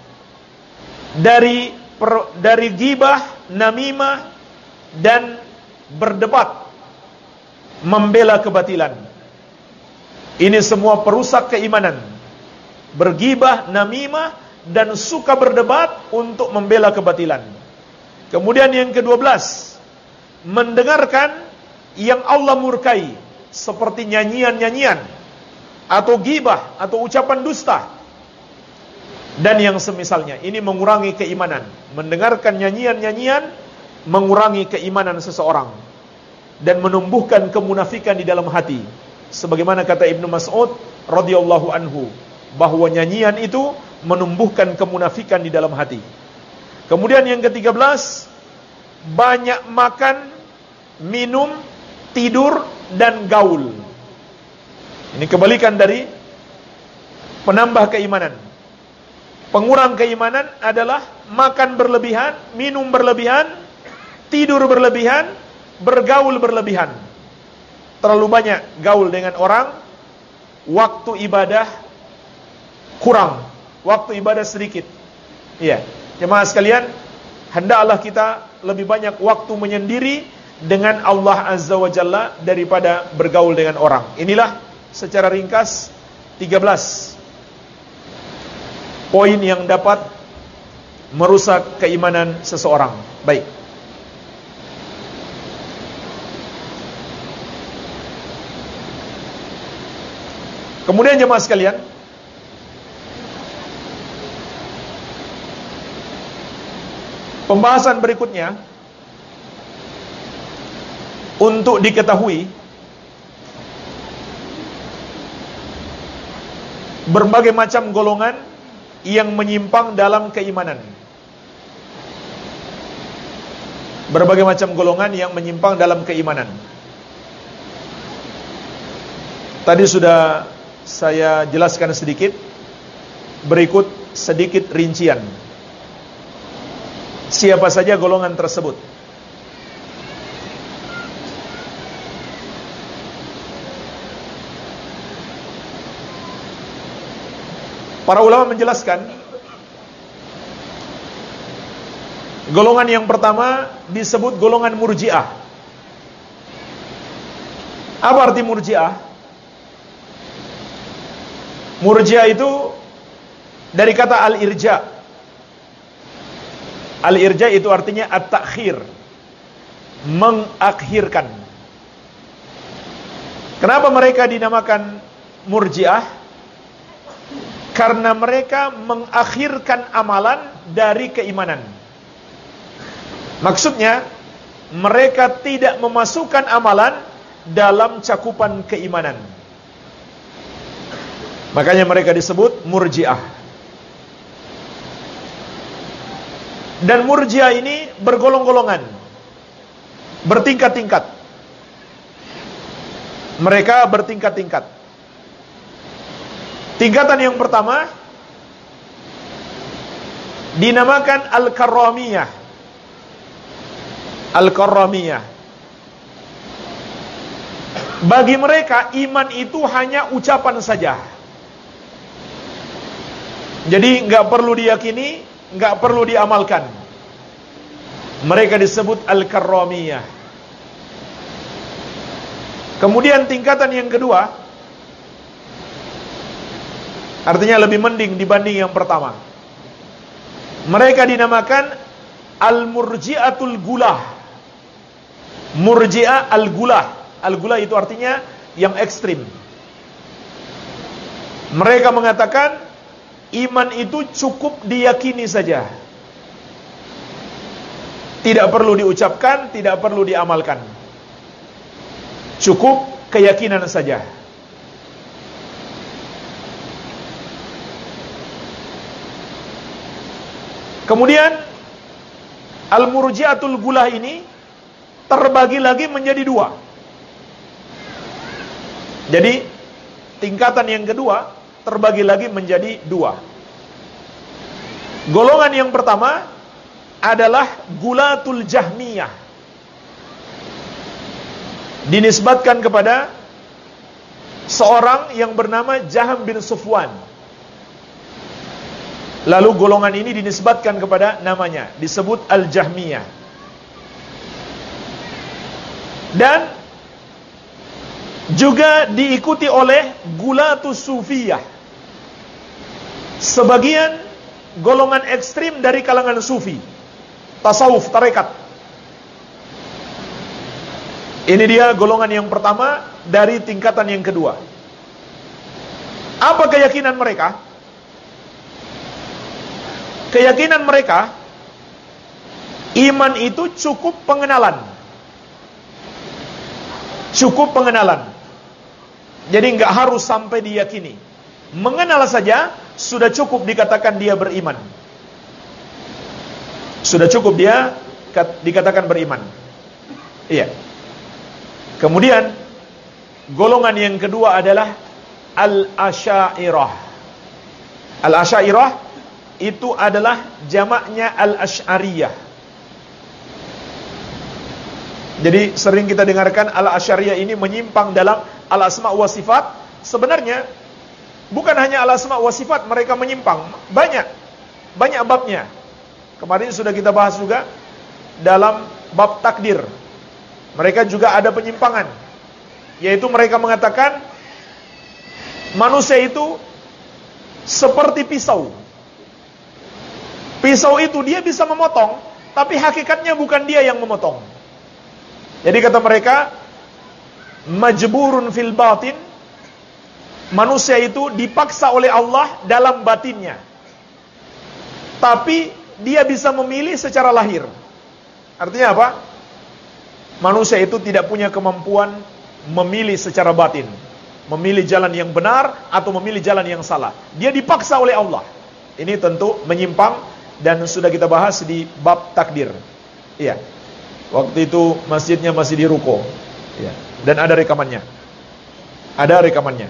dari per, dari ghibah, namimah, dan berdebat, membela kebatilan. Ini semua perusak keimanan. Berghibah, namimah, dan suka berdebat untuk membela kebatilan. Kemudian yang kedua belas, mendengarkan yang Allah murkai, seperti nyanyian-nyanyian, atau ghibah, atau ucapan dusta, dan yang semisalnya. Ini mengurangi keimanan. Mendengarkan nyanyian-nyanyian mengurangi keimanan seseorang. dan menumbuhkan kemunafikan di dalam hati. Sebagaimana kata Ibnu Mas'ud radhiyallahu anhu, bahwa nyanyian itu menumbuhkan kemunafikan di dalam hati. Kemudian yang ketiga belas, banyak makan, minum, tidur, dan gaul. Ini kebalikan dari penambah keimanan. Pengurang keimanan adalah makan berlebihan, minum berlebihan, tidur berlebihan, bergaul berlebihan. Terlalu banyak gaul dengan orang, waktu ibadah kurang, waktu ibadah sedikit. Iya, jemaah sekalian, hendaklah kita lebih banyak waktu menyendiri dengan Allah Azza wa Jalla daripada bergaul dengan orang. Inilah secara ringkas tiga belas poin yang dapat merusak keimanan seseorang. Baik. Kemudian jemaah sekalian, pembahasan berikutnya untuk diketahui berbagai macam golongan yang menyimpang dalam keimanan. Berbagai macam golongan yang menyimpang dalam keimanan. Tadi sudah saya jelaskan sedikit. Berikut sedikit rincian. Siapa saja golongan tersebut? Para ulama menjelaskan, golongan yang pertama disebut golongan Murji'ah. Apa arti Murji'ah? Murji'ah itu dari kata al-irja. Al-irja itu artinya at-takhir, mengakhirkan. Kenapa mereka dinamakan Murji'ah? Karena mereka mengakhirkan amalan dari keimanan. Maksudnya, mereka tidak memasukkan amalan dalam cakupan keimanan. Makanya mereka disebut Murji'ah. Dan Murji'ah ini bergolong-golongan, bertingkat-tingkat. Mereka bertingkat-tingkat. Tingkatan yang pertama dinamakan Al-Karramiyah. Al-Karramiyah. Bagi mereka iman itu hanya ucapan saja. Jadi nggak perlu diyakini, nggak perlu diamalkan. Mereka disebut Al-Karramiyah. Kemudian tingkatan yang kedua, artinya lebih mending dibanding yang pertama, mereka dinamakan Al-Murji'atul Gulah. Murji'ah Al-Gulah. Al-Gulah itu artinya yang ekstrim. Mereka mengatakan iman itu cukup diyakini saja, tidak perlu diucapkan, tidak perlu diamalkan. Cukup keyakinan saja. Kemudian Al-Murji'atul Gulah ini terbagi lagi menjadi dua. Jadi tingkatan yang kedua terbagi lagi menjadi dua. Golongan yang pertama adalah Gulatul Jahmiyah, dinisbatkan kepada seorang yang bernama Jaham bin Sufwan. Lalu golongan ini dinisbatkan kepada namanya, disebut Al-Jahmiyah. Dan juga diikuti oleh Gulatus Sufiyah, sebagian golongan ekstrim dari kalangan sufi, tasawuf, tarekat. Ini dia golongan yang pertama dari tingkatan yang kedua. Apa keyakinan mereka? Keyakinan mereka, iman itu cukup pengenalan. Cukup pengenalan. Jadi nggak harus sampai diyakini. Mengenal saja sudah cukup dikatakan dia beriman. Sudah cukup dia dikatakan beriman. Iya. Kemudian golongan yang kedua adalah Al-Asy'ariyah. Al-Asy'ariyah itu adalah jamaknya Al-Asy'ariyah. Jadi sering kita dengarkan Al-Asy'ariyah ini menyimpang dalam Al-Asma' wa Sifat. Sebenarnya bukan hanya Al-Asma' wa Sifat mereka menyimpang, banyak banyak babnya. Kemarin sudah kita bahas juga dalam bab takdir. Mereka juga ada penyimpangan, yaitu mereka mengatakan manusia itu seperti pisau. Pisau itu dia bisa memotong, tapi hakikatnya bukan dia yang memotong. Jadi kata mereka, majburun fil batin, manusia itu dipaksa oleh Allah dalam batinnya. Tapi dia bisa memilih secara lahir. Artinya apa? Manusia itu tidak punya kemampuan memilih secara batin, memilih jalan yang benar atau memilih jalan yang salah. Dia dipaksa oleh Allah. Ini tentu menyimpang dan sudah kita bahas di bab takdir. Iya. Waktu itu masjidnya masih di ruko. Iya. Dan ada rekamannya. Ada rekamannya.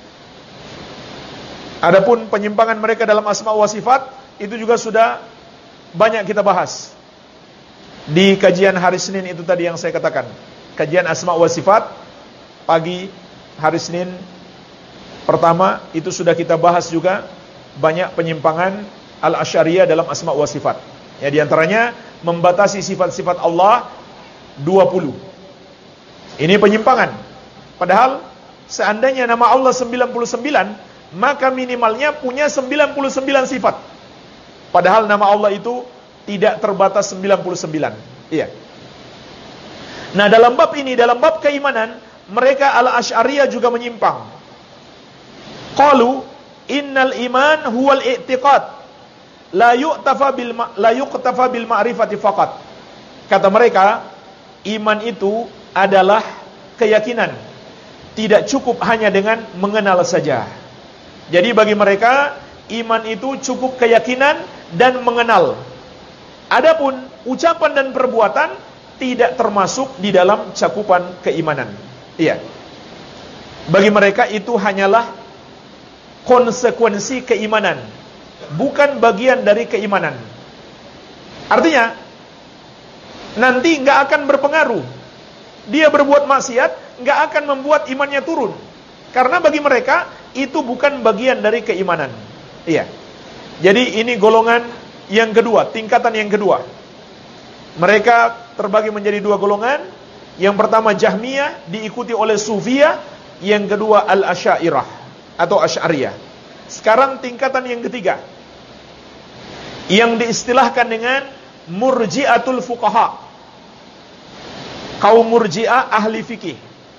Adapun penyimpangan mereka dalam asma wa sifat itu juga sudah banyak kita bahas di kajian hari Senin itu tadi yang saya katakan. Kajian asma wa sifat pagi hari Senin pertama itu sudah kita bahas juga banyak penyimpangan Al-Asy'ariyah dalam asma wa sifat. Ya, di antaranya membatasi sifat-sifat Allah dua puluh. Ini penyimpangan. Padahal seandainya nama Allah sembilan puluh sembilan, maka minimalnya punya sembilan puluh sembilan sifat. Padahal nama Allah itu tidak terbatas sembilan puluh sembilan. Iya. Nah, dalam bab ini, dalam bab keimanan, mereka Al-Asy'ariyah juga menyimpang. Qalu innal iman huwal i'tiqad la yu'tafa bil la yuqtafa bil ma'rifati faqat. Kata mereka, iman itu adalah keyakinan. Tidak cukup hanya dengan mengenal saja. Jadi bagi mereka, iman itu cukup keyakinan dan mengenal. Adapun ucapan dan perbuatan tidak termasuk di dalam cakupan keimanan. Iya. Bagi mereka itu hanyalah konsekuensi keimanan, bukan bagian dari keimanan. Artinya nanti nggak akan berpengaruh. Dia berbuat maksiat nggak akan membuat imannya turun, karena bagi mereka itu bukan bagian dari keimanan. Iya. Jadi ini golongan yang kedua, tingkatan yang kedua. Mereka terbagi menjadi dua golongan. Yang pertama Jahmiyah diikuti oleh Sufiyah, yang kedua Al-Asy'ariyah atau Asy'ariyah. Sekarang tingkatan yang ketiga, yang diistilahkan dengan Murji'atul Fuqaha. Kaum Murji'ah ahli fikih.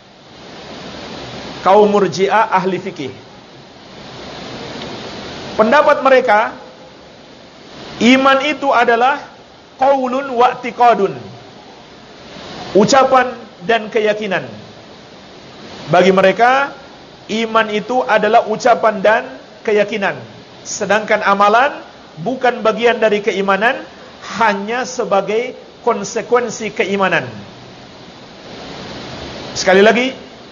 Kaum Murji'ah ahli fikih. Pendapat mereka, iman itu adalah qaulun wa i'tiqadun, ucapan dan keyakinan. Bagi mereka, iman itu adalah ucapan dan keyakinan. Sedangkan amalan bukan bagian dari keimanan, hanya sebagai konsekuensi keimanan. Sekali lagi,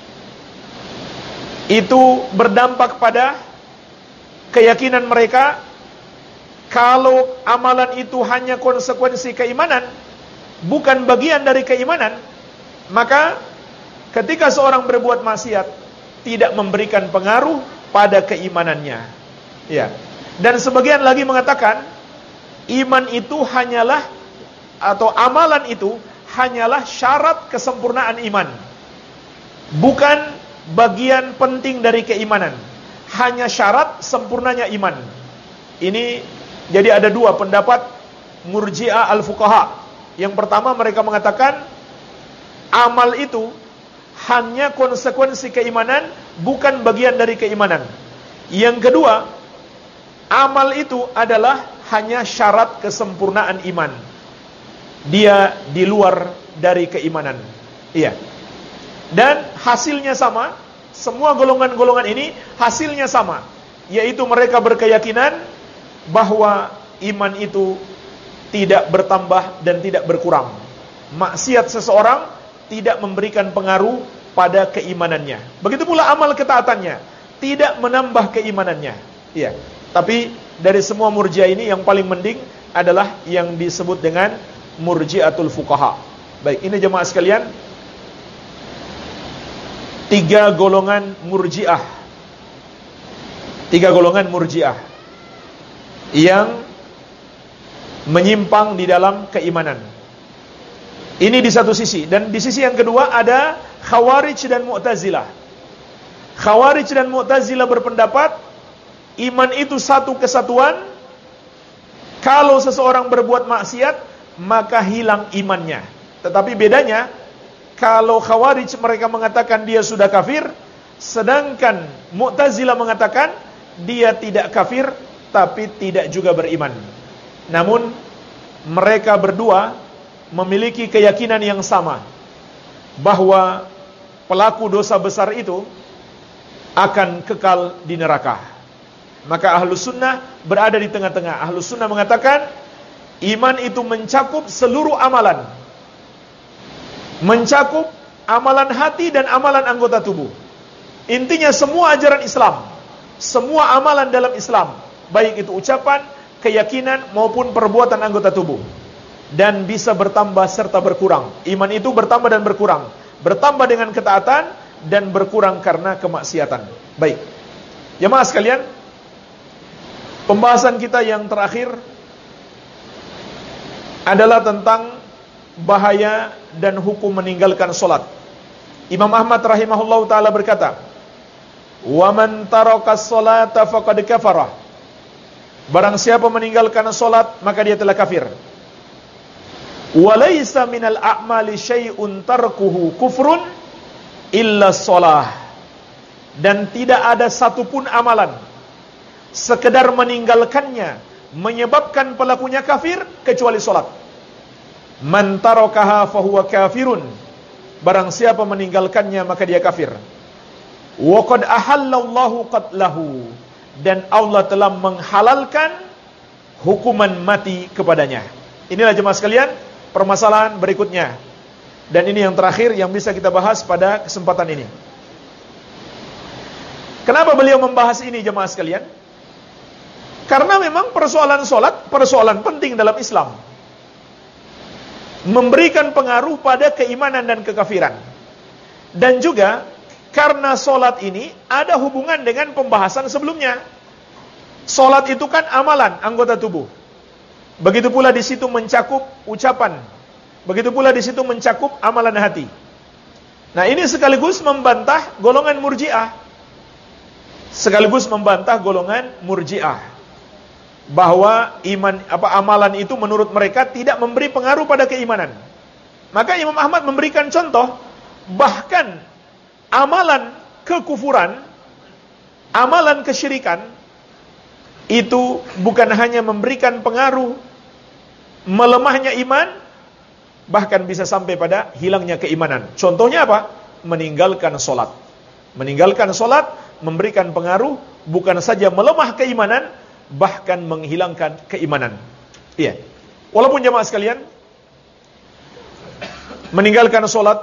itu berdampak pada keyakinan mereka. Kalau amalan itu hanya konsekuensi keimanan, bukan bagian dari keimanan, maka ketika seorang berbuat maksiat tidak memberikan pengaruh pada keimanannya. Ya. Dan sebagian lagi mengatakan iman itu hanyalah atau amalan itu hanyalah syarat kesempurnaan iman, bukan bagian penting dari keimanan, hanya syarat sempurnanya iman. Ini jadi ada dua pendapat Murji'ah al-Fuqaha. Yang pertama mereka mengatakan amal itu hanya konsekuensi keimanan, bukan bagian dari keimanan. Yang kedua, amal itu adalah hanya syarat kesempurnaan iman. Dia di luar dari keimanan. Iya. Dan hasilnya sama, semua golongan-golongan ini hasilnya sama, yaitu mereka berkeyakinan bahwa iman itu tidak bertambah dan tidak berkurang. Maksiat seseorang tidak memberikan pengaruh pada keimanannya. Begitu pula amal ketaatannya tidak menambah keimanannya. Iya. Tapi dari semua murjiah ini yang paling mending adalah yang disebut dengan murjiatul fuqaha. Baik, ini jemaah sekalian, tiga golongan murjiah. Tiga golongan murjiah yang menyimpang di dalam keimanan. Ini di satu sisi. Dan di sisi yang kedua ada Khawarij dan Mu'tazilah. Khawarij dan Mu'tazilah berpendapat iman itu satu kesatuan. Kalau seseorang berbuat maksiat, maka hilang imannya. Tetapi bedanya, kalau Khawarij mereka mengatakan dia sudah kafir, sedangkan Mu'tazilah mengatakan dia tidak kafir, tapi tidak juga beriman. Namun mereka berdua memiliki keyakinan yang sama, bahwa pelaku dosa besar itu akan kekal di neraka. Maka Ahlus Sunnah berada di tengah-tengah. Ahlus Sunnah mengatakan iman itu mencakup seluruh amalan, mencakup amalan hati dan amalan anggota tubuh. Intinya semua ajaran Islam, semua amalan dalam Islam, baik itu ucapan, keyakinan maupun perbuatan anggota tubuh, dan bisa bertambah serta berkurang. Iman itu bertambah dan berkurang, bertambah dengan ketaatan dan berkurang karena kemaksiatan. Baik, jemaah sekalian, pembahasan kita yang terakhir adalah tentang bahaya dan hukum meninggalkan solat. Imam Ahmad rahimahullahu ta'ala berkata, "Wa man tarakas solata faqad kafara." Barang siapa meninggalkan solat, maka dia telah kafir. Walaysa minal a'mali syai'un tarkuhu kufrun illa shalah. Dan tidak ada satupun amalan sekedar meninggalkannya menyebabkan pelakunya kafir kecuali salat. Man tarakaha fahuwa kafirun. Barang siapa meninggalkannya maka dia kafir. Wa qad ahallallahu qatlahu. Dan Allah telah menghalalkan hukuman mati kepadanya. Inilah jemaah sekalian permasalahan berikutnya. Dan ini yang terakhir yang bisa kita bahas pada kesempatan ini. Kenapa beliau membahas ini jemaah sekalian? Karena memang persoalan solat, persoalan penting dalam Islam. Memberikan pengaruh pada keimanan dan kekafiran. Dan juga karena solat ini ada hubungan dengan pembahasan sebelumnya. Solat itu kan amalan anggota tubuh. Begitu pula di situ mencakup ucapan. Begitu pula di situ mencakup amalan hati. Nah, ini sekaligus membantah golongan Murji'ah. Sekaligus membantah golongan Murji'ah bahwa iman apa amalan itu menurut mereka tidak memberi pengaruh pada keimanan. Maka Imam Ahmad memberikan contoh, bahkan amalan kekufuran, amalan kesyirikan itu bukan hanya memberikan pengaruh melemahnya iman, bahkan bisa sampai pada hilangnya keimanan. Contohnya apa? Meninggalkan solat. Meninggalkan solat memberikan pengaruh bukan saja melemah keimanan, bahkan menghilangkan keimanan. Iya. Walaupun jemaah sekalian, meninggalkan solat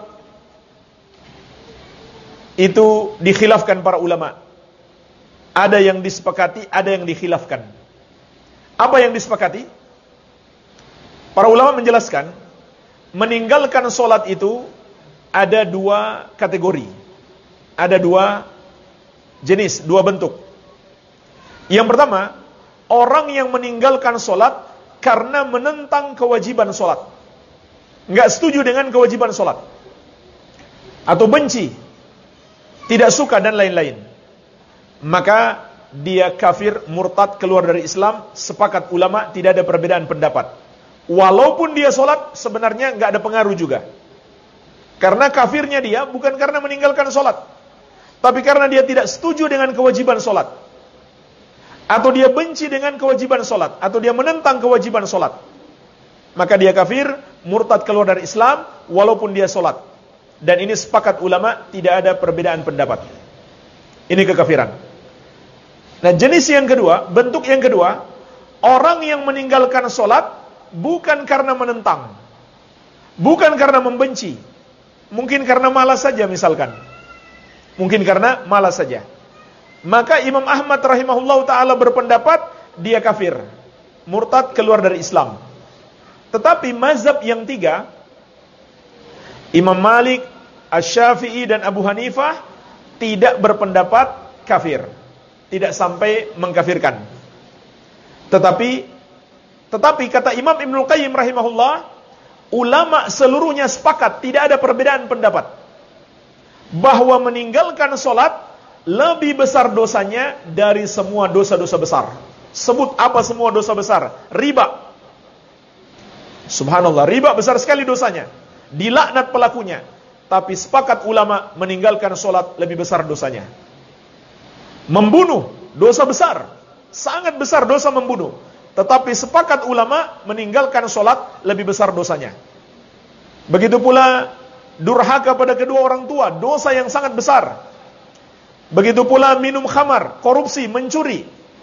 itu dikhilafkan para ulama. Ada yang disepakati, ada yang dikhilafkan. Apa yang disepakati? Para ulama menjelaskan, meninggalkan solat itu ada dua kategori. Ada dua jenis, dua bentuk. Yang pertama, orang yang meninggalkan solat karena menentang kewajiban solat. Enggak setuju dengan kewajiban solat. Atau benci, tidak suka dan lain-lain. Maka dia kafir, murtad, keluar dari Islam. Sepakat ulama, tidak ada perbedaan pendapat. Walaupun dia solat, sebenarnya enggak ada pengaruh juga. Karena kafirnya dia bukan karena meninggalkan solat, tapi karena dia tidak setuju dengan kewajiban solat, atau dia benci dengan kewajiban solat, atau dia menentang kewajiban solat. Maka dia kafir, murtad, keluar dari Islam, walaupun dia solat. Dan ini sepakat ulama, tidak ada perbedaan pendapat. Ini kekafiran. Nah, jenis yang kedua, bentuk yang kedua, orang yang meninggalkan sholat bukan karena menentang, bukan karena membenci, mungkin karena malas saja misalkan. Mungkin karena malas saja. Maka Imam Ahmad rahimahullah ta'ala berpendapat, dia kafir, murtad, keluar dari Islam. Tetapi mazhab yang tiga, Imam Malik, Asy-Syafi'i dan Abu Hanifah, tidak berpendapat kafir, tidak sampai mengkafirkan. Tetapi Tetapi kata Imam Ibnul Qayyim rahimahullah, ulama seluruhnya sepakat, tidak ada perbedaan pendapat, bahwa meninggalkan sholat lebih besar dosanya dari semua dosa-dosa besar. Sebut apa semua dosa besar? Riba. Subhanallah, riba besar sekali dosanya, dilaknat pelakunya. Tapi sepakat ulama, meninggalkan sholat lebih besar dosanya. Membunuh, dosa besar, sangat besar dosa membunuh. Tetapi sepakat ulama, meninggalkan sholat lebih besar dosanya. Begitu pula durhaka pada kedua orang tua, dosa yang sangat besar. Begitu pula minum khamar, korupsi, mencuri,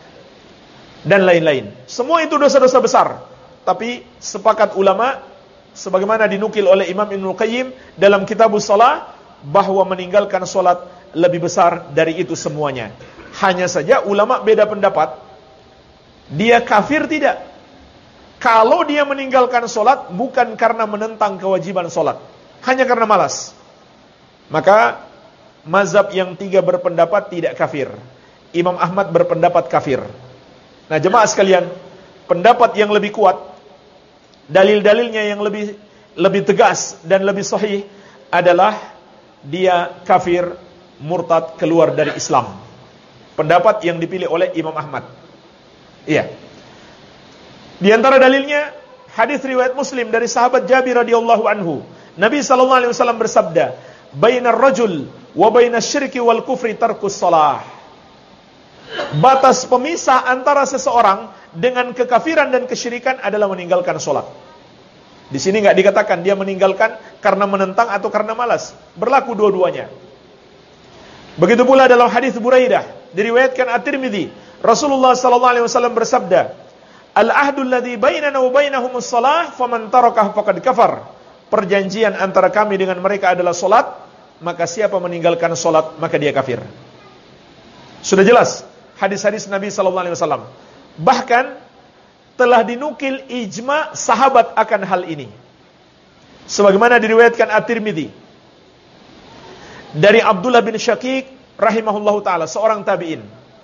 dan lain-lain. Semua itu dosa-dosa besar. Tapi sepakat ulama, sebagaimana dinukil oleh Imam Ibnul Qayyim dalam Kitabus Shalah, bahwa meninggalkan sholat lebih besar dari itu semuanya. Hanya saja ulama beda pendapat. Dia kafir tidak? Kalau dia meninggalkan sholat bukan karena menentang kewajiban sholat, hanya karena malas, maka mazhab yang tiga berpendapat tidak kafir. Imam Ahmad berpendapat kafir. Nah jemaah sekalian, pendapat yang lebih kuat, dalil-dalilnya yang lebih lebih tegas dan lebih sahih adalah dia kafir, murtad, keluar dari Islam. Pendapat yang dipilih oleh Imam Ahmad. Iya. Di antara dalilnya hadis riwayat Muslim dari sahabat Jabir radhiyallahu anhu. Nabi sallallahu alaihi wasallam bersabda, "Bainar rajul wa bainas syirki wal kufri tarkus shalah." Batas pemisah antara seseorang dengan kekafiran dan kesyirikan adalah meninggalkan sholat. Di sini enggak dikatakan dia meninggalkan karena menentang atau karena malas. Berlaku dua-duanya. Begitu pula dalam hadis Buraidah, diriwayatkan At-Tirmidzi, Rasulullah sallallahu alaihi wasallam bersabda, "Al-ahdu alladzi bainana wa bainahumus shalah, faman tarakah faqad kafar." Perjanjian antara kami dengan mereka adalah salat, maka siapa meninggalkan salat maka dia kafir. Sudah jelas hadis-hadis Nabi sallallahu alaihi wasallam. Bahkan telah dinukil ijma sahabat akan hal ini. Sebagaimana diriwayatkan At-Tirmidzi dari Abdullah bin Syaqiq rahimahullahu taala, seorang tabi'in.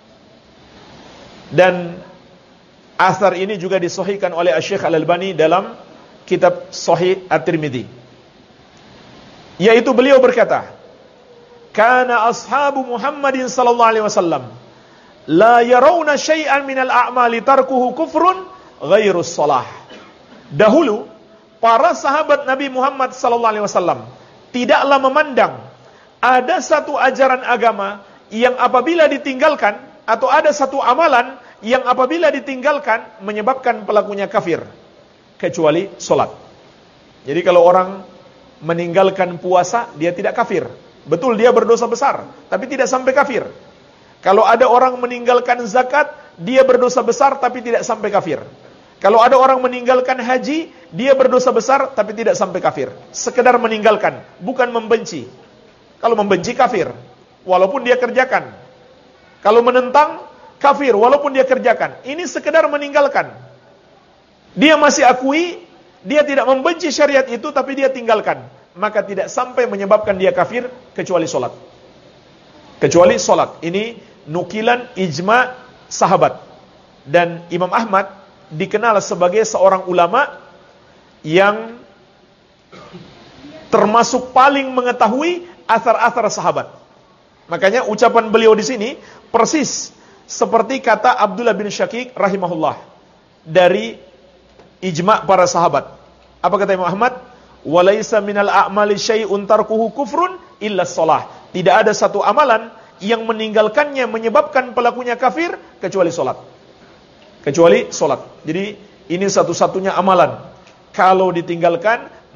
Dan asar ini juga disahihkan oleh Asy-Syaikh Al-Albani dalam kitab Sahih At-Tirmidzi. Yaitu beliau berkata, "Kana ashabu Muhammadin sallallahu alaihi wasallam la yarawna syai'an minal a'mali tarkuhu kufrun ghairus shalah." Dahulu para sahabat Nabi Muhammad sallallahu alaihi wasallam tidaklah memandang ada satu ajaran agama yang apabila ditinggalkan, atau ada satu amalan yang apabila ditinggalkan menyebabkan pelakunya kafir, kecuali sholat. Jadi kalau orang meninggalkan puasa, dia tidak kafir. Betul, dia berdosa besar, tapi tidak sampai kafir. Kalau ada orang meninggalkan zakat, dia berdosa besar, tapi tidak sampai kafir. Kalau ada orang meninggalkan haji, dia berdosa besar, tapi tidak sampai kafir. Sekedar meninggalkan, bukan membenci. Kalau membenci, kafir, walaupun dia kerjakan. Kalau menentang, kafir, walaupun dia kerjakan. Ini sekedar meninggalkan. Dia masih akui, dia tidak membenci syariat itu, tapi dia tinggalkan. Maka tidak sampai menyebabkan dia kafir, kecuali sholat. Kecuali sholat. Ini nukilan ijma sahabat. Dan Imam Ahmad dikenal sebagai seorang ulama yang termasuk paling mengetahui asar-asar sahabat. Makanya ucapan beliau di sini persis seperti kata Abdullah bin Syaqiq rahimahullah dari ijma para sahabat. Apa kata Imam Ahmad? "Walaisa minal a'mali syai'un tarkuhu kufrun illa shalah." Tidak ada satu amalan yang meninggalkannya menyebabkan pelakunya kafir kecuali salat. Kecuali salat. Jadi ini satu-satunya amalan kalau ditinggalkan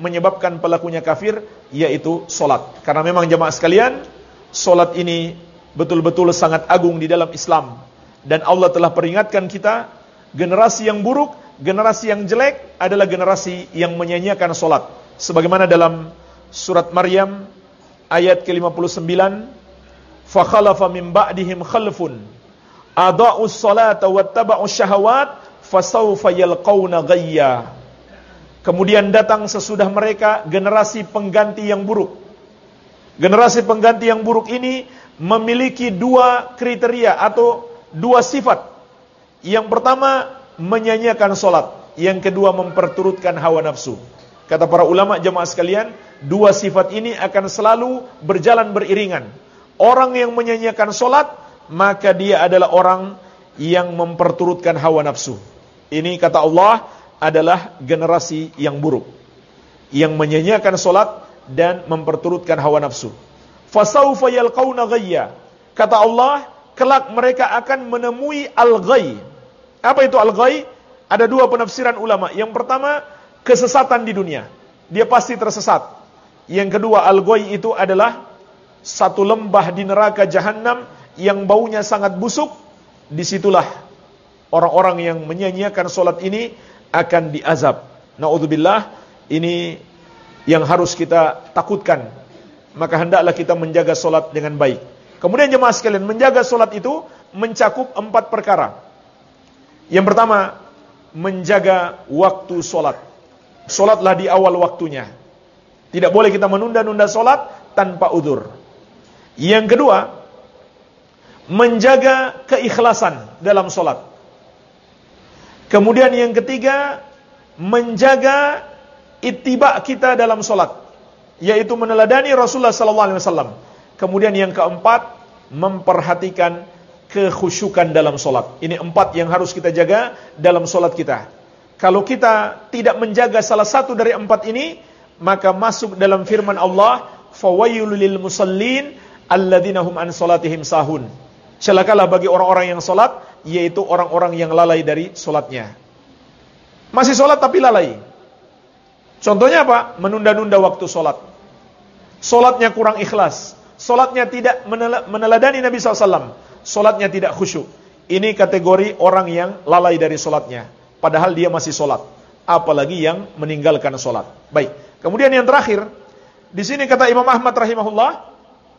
menyebabkan pelakunya kafir, yaitu solat. Karena memang jemaah sekalian, solat ini betul-betul sangat agung di dalam Islam. Dan Allah telah peringatkan kita, generasi yang buruk, generasi yang jelek adalah generasi yang menyanyiakan solat. Sebagaimana dalam surat Maryam ayat ke lima puluh sembilan, فَخَلَفَ مِنْ بَعْدِهِمْ خَلْفٌ أَضَاعُوا الصَّلَاةَ وَاتَّبَعُوا الشَّهَوَاتِ فَسَوْفَ يَلْقَوْنَ غَيًّا. Kemudian datang sesudah mereka generasi pengganti yang buruk. Generasi pengganti yang buruk ini memiliki dua kriteria atau dua sifat. Yang pertama, menyanyiakan solat. Yang kedua, memperturutkan hawa nafsu. Kata para ulama jemaah sekalian, dua sifat ini akan selalu berjalan beriringan. Orang yang menyanyiakan solat, maka dia adalah orang yang memperturutkan hawa nafsu. Ini kata Allah adalah generasi yang buruk, yang menyanyiakan solat dan memperturutkan hawa nafsu. Fasawfa yalqawna ghayya. Kata Allah, kelak mereka akan menemui al-ghay. Apa itu al-ghay? Ada dua penafsiran ulama. Yang pertama, kesesatan di dunia. Dia pasti tersesat. Yang kedua, al-ghay itu adalah satu lembah di neraka jahanam yang baunya sangat busuk. Disitulah orang-orang yang menyanyiakan solat ini akan diazab. Na'udzubillah, ini yang harus kita takutkan. Maka hendaklah kita menjaga solat dengan baik. Kemudian jemaah sekalian, menjaga solat itu mencakup empat perkara. Yang pertama, menjaga waktu solat. Solatlah di awal waktunya. Tidak boleh kita menunda-nunda solat tanpa udzur. Yang kedua, menjaga keikhlasan dalam solat. Kemudian yang ketiga, menjaga ittiba kita dalam solat, yaitu meneladani Rasulullah sallallahu alaihi wasallam. Kemudian yang keempat, memperhatikan kekhusyukan dalam solat. Ini empat yang harus kita jaga dalam solat kita. Kalau kita tidak menjaga salah satu dari empat ini, maka masuk dalam firman Allah, fawailul lil musallin alladzina hum an salatihim sahun. Celakalah bagi orang-orang yang solat, yaitu orang-orang yang lalai dari solatnya. Masih solat tapi lalai. Contohnya apa? Menunda-nunda waktu solat. Solatnya kurang ikhlas. Solatnya tidak meneladani Nabi shallallahu alaihi wasallam. Solatnya tidak khusyuk. Ini kategori orang yang lalai dari solatnya. Padahal dia masih solat. Apalagi yang meninggalkan solat. Baik. Kemudian yang terakhir, di sini kata Imam Ahmad rahimahullah,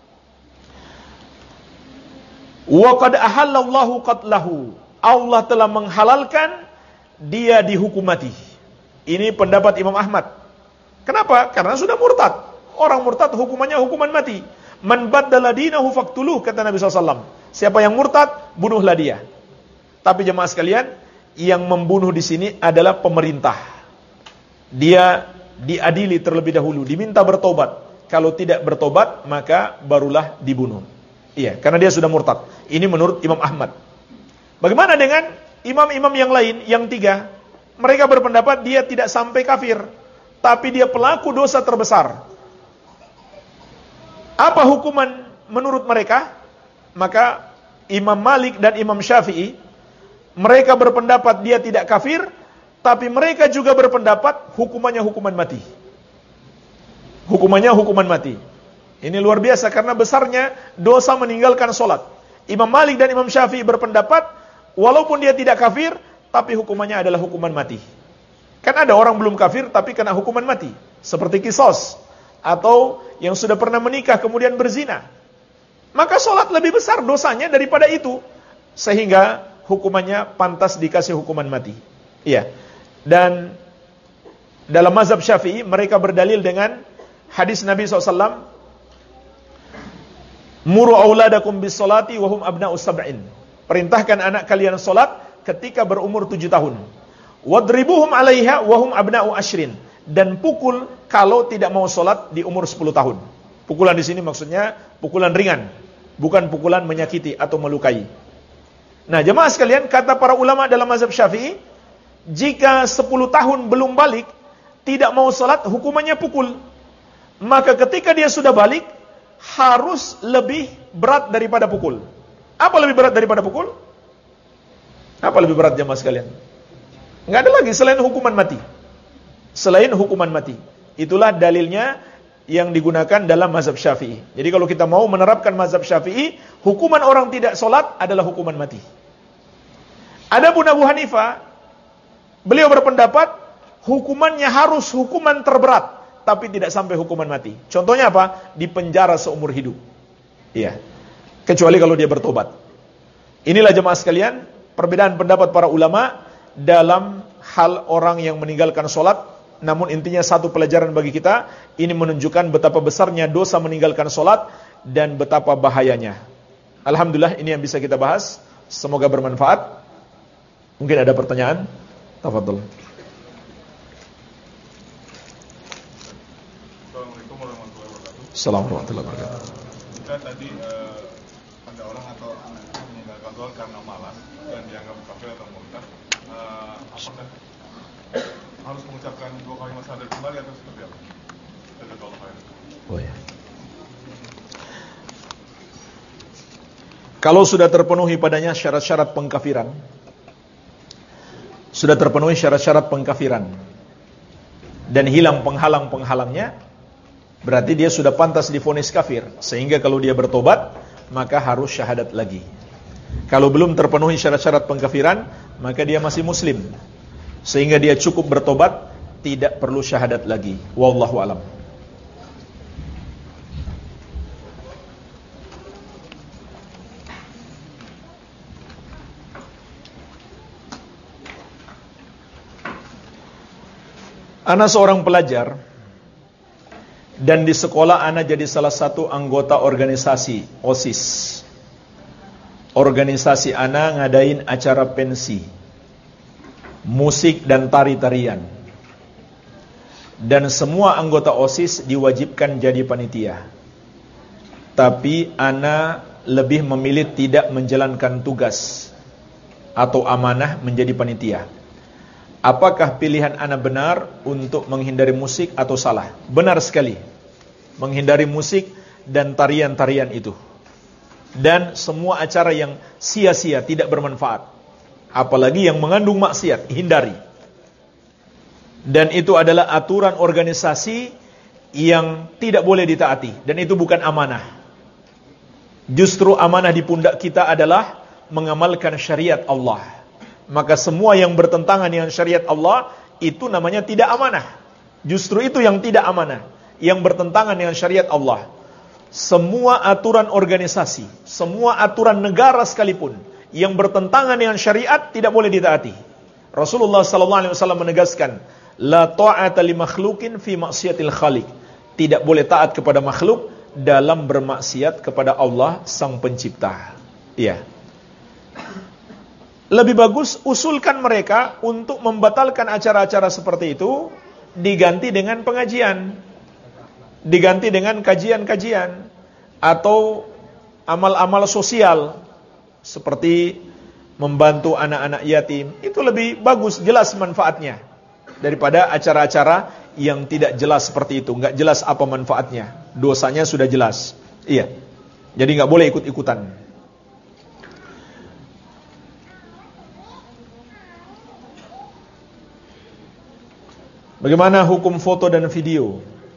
wa qad ahallallahu qatlahu. Allah telah menghalalkan dia dihukum mati. Ini pendapat Imam Ahmad. Kenapa? Karena sudah murtad. Orang murtad hukumannya hukuman mati. Man baddala dinahu faqtuluh, kata Nabi shallallahu alaihi wasallam. Siapa yang murtad, bunuhlah dia. Tapi jemaah sekalian, yang membunuh di sini adalah pemerintah. Dia diadili terlebih dahulu, diminta bertobat. Kalau tidak bertobat, maka barulah dibunuh. Iya, karena dia sudah murtad. Ini menurut Imam Ahmad. Bagaimana dengan imam-imam yang lain, yang tiga? Mereka berpendapat dia tidak sampai kafir, tapi dia pelaku dosa terbesar. Apa hukuman menurut mereka? Maka Imam Malik dan Imam Syafi'i, mereka berpendapat dia tidak kafir, tapi mereka juga berpendapat hukumannya hukuman mati. Hukumannya hukuman mati. Ini luar biasa karena besarnya dosa meninggalkan solat. Imam Malik dan Imam Syafi'i berpendapat, walaupun dia tidak kafir, tapi hukumannya adalah hukuman mati. Kan ada orang belum kafir tapi kena hukuman mati, seperti kisos, atau yang sudah pernah menikah kemudian berzina. Maka solat lebih besar dosanya daripada itu, sehingga hukumannya pantas dikasih hukuman mati. Iya. Dan dalam mazhab Syafi'i mereka berdalil dengan hadis Nabi shallallahu alaihi wasallam, muru auladakum bis salati wa hum abna'us sab'in. Perintahkan anak kalian salat ketika berumur tujuh tahun. Wadribuhum 'alaiha wa hum abna'u ashrin. Dan pukul kalau tidak mau salat di umur sepuluh tahun. Pukulan di sini maksudnya pukulan ringan, bukan pukulan menyakiti atau melukai. Nah, jemaah sekalian, kata para ulama dalam mazhab Syafi'i, jika sepuluh tahun belum balik, tidak mau salat, hukumannya pukul. Maka ketika dia sudah balik, harus lebih berat daripada pukul. Apa lebih berat daripada pukul? Apa lebih berat jemaah sekalian? Enggak ada lagi selain hukuman mati. Selain hukuman mati. Itulah dalilnya yang digunakan dalam mazhab Syafi'i. Jadi kalau kita mau menerapkan mazhab Syafi'i, hukuman orang tidak sholat adalah hukuman mati. Adapun Abu Hanifah, beliau berpendapat hukumannya harus hukuman terberat, tapi tidak sampai hukuman mati. Contohnya apa? Dipenjara seumur hidup. Iya. Kecuali kalau dia bertobat. Inilah jemaah sekalian, perbedaan pendapat para ulama dalam hal orang yang meninggalkan sholat. Namun intinya satu pelajaran bagi kita, ini menunjukkan betapa besarnya dosa meninggalkan sholat dan betapa bahayanya. Alhamdulillah, ini yang bisa kita bahas. Semoga bermanfaat. Mungkin ada pertanyaan? Tafadhol. Assalamualaikum warahmatullahi wabarakatuh. Assalamualaikum warahmatullahi wabarakatuh. Jika tadi eh, ada orang atau anak meninggalkan sholat karena malas dan dianggap kafir atau murtad, eh, apakah harus mengucapkan dua kalimat syahadat kembali atau seperti apa? Jazakallahu khairan. Oh ya. Kalau sudah terpenuhi padanya syarat-syarat pengkafiran, sudah terpenuhi syarat-syarat pengkafiran dan hilang penghalang-penghalangnya, berarti dia sudah pantas divonis kafir. Sehingga kalau dia bertobat, maka harus syahadat lagi. Kalau belum terpenuhi syarat-syarat pengkafiran, maka dia masih muslim. Sehingga dia cukup bertobat, tidak perlu syahadat lagi. Wallahu alam. Ana seorang pelajar, dan di sekolah ana jadi salah satu anggota organisasi OSIS. Organisasi ana ngadain acara pensi, musik dan tari-tarian. Dan semua anggota OSIS diwajibkan jadi panitia. Tapi ana lebih memilih tidak menjalankan tugas atau amanah menjadi panitia. Apakah pilihan ana benar untuk menghindari musik atau salah? Benar sekali. Menghindari musik dan tarian-tarian itu. Dan semua acara yang sia-sia, tidak bermanfaat. Apalagi yang mengandung maksiat, hindari. Dan itu adalah aturan organisasi yang tidak boleh ditaati. Dan itu bukan amanah. Justru amanah di pundak kita adalah mengamalkan syariat Allah. Maka semua yang bertentangan dengan syariat Allah, itu namanya tidak amanah. Justru itu yang tidak amanah, yang bertentangan dengan syariat Allah. Semua aturan organisasi, semua aturan negara sekalipun yang bertentangan dengan syariat tidak boleh ditaati. Rasulullah sallallahu alaihi wasallam menegaskan, la ta'ata li makhluqin fi maksiatil khaliq. Tidak boleh taat kepada makhluk dalam bermaksiat kepada Allah sang pencipta. Iya. Lebih bagus usulkan mereka untuk membatalkan acara-acara seperti itu, diganti dengan pengajian, diganti dengan kajian-kajian, atau amal-amal sosial seperti membantu anak-anak yatim. Itu lebih bagus, jelas manfaatnya, daripada acara-acara yang tidak jelas seperti itu. Nggak jelas apa manfaatnya, dosanya sudah jelas. Iya, jadi nggak boleh ikut-ikutan. Bagaimana hukum foto dan video?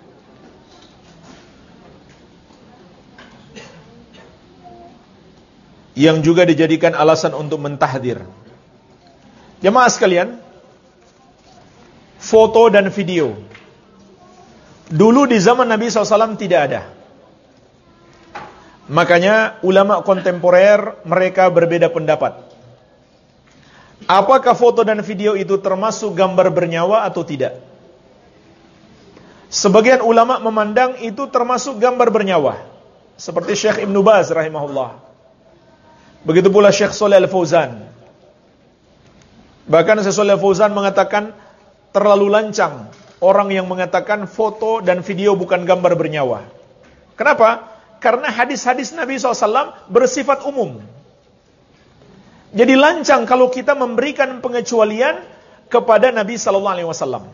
Yang juga dijadikan alasan untuk mentahdir. Jemaah sekalian, foto dan video dulu di zaman Nabi shallallahu alaihi wasallam tidak ada. Makanya ulama kontemporer mereka berbeda pendapat. Apakah foto dan video itu termasuk gambar bernyawa atau tidak? Sebagian ulama memandang itu termasuk gambar bernyawa, seperti Syekh Ibnu Baz rahimahullah. Begitu pula Syekh Shalih Al-Fauzan. Bahkan Syekh Shalih Al-Fauzan mengatakan terlalu lancang orang yang mengatakan foto dan video bukan gambar bernyawa. Kenapa? Karena hadis-hadis Nabi shallallahu alaihi wasallam bersifat umum. Jadi lancang kalau kita memberikan pengecualian kepada Nabi shallallahu alaihi wasallam.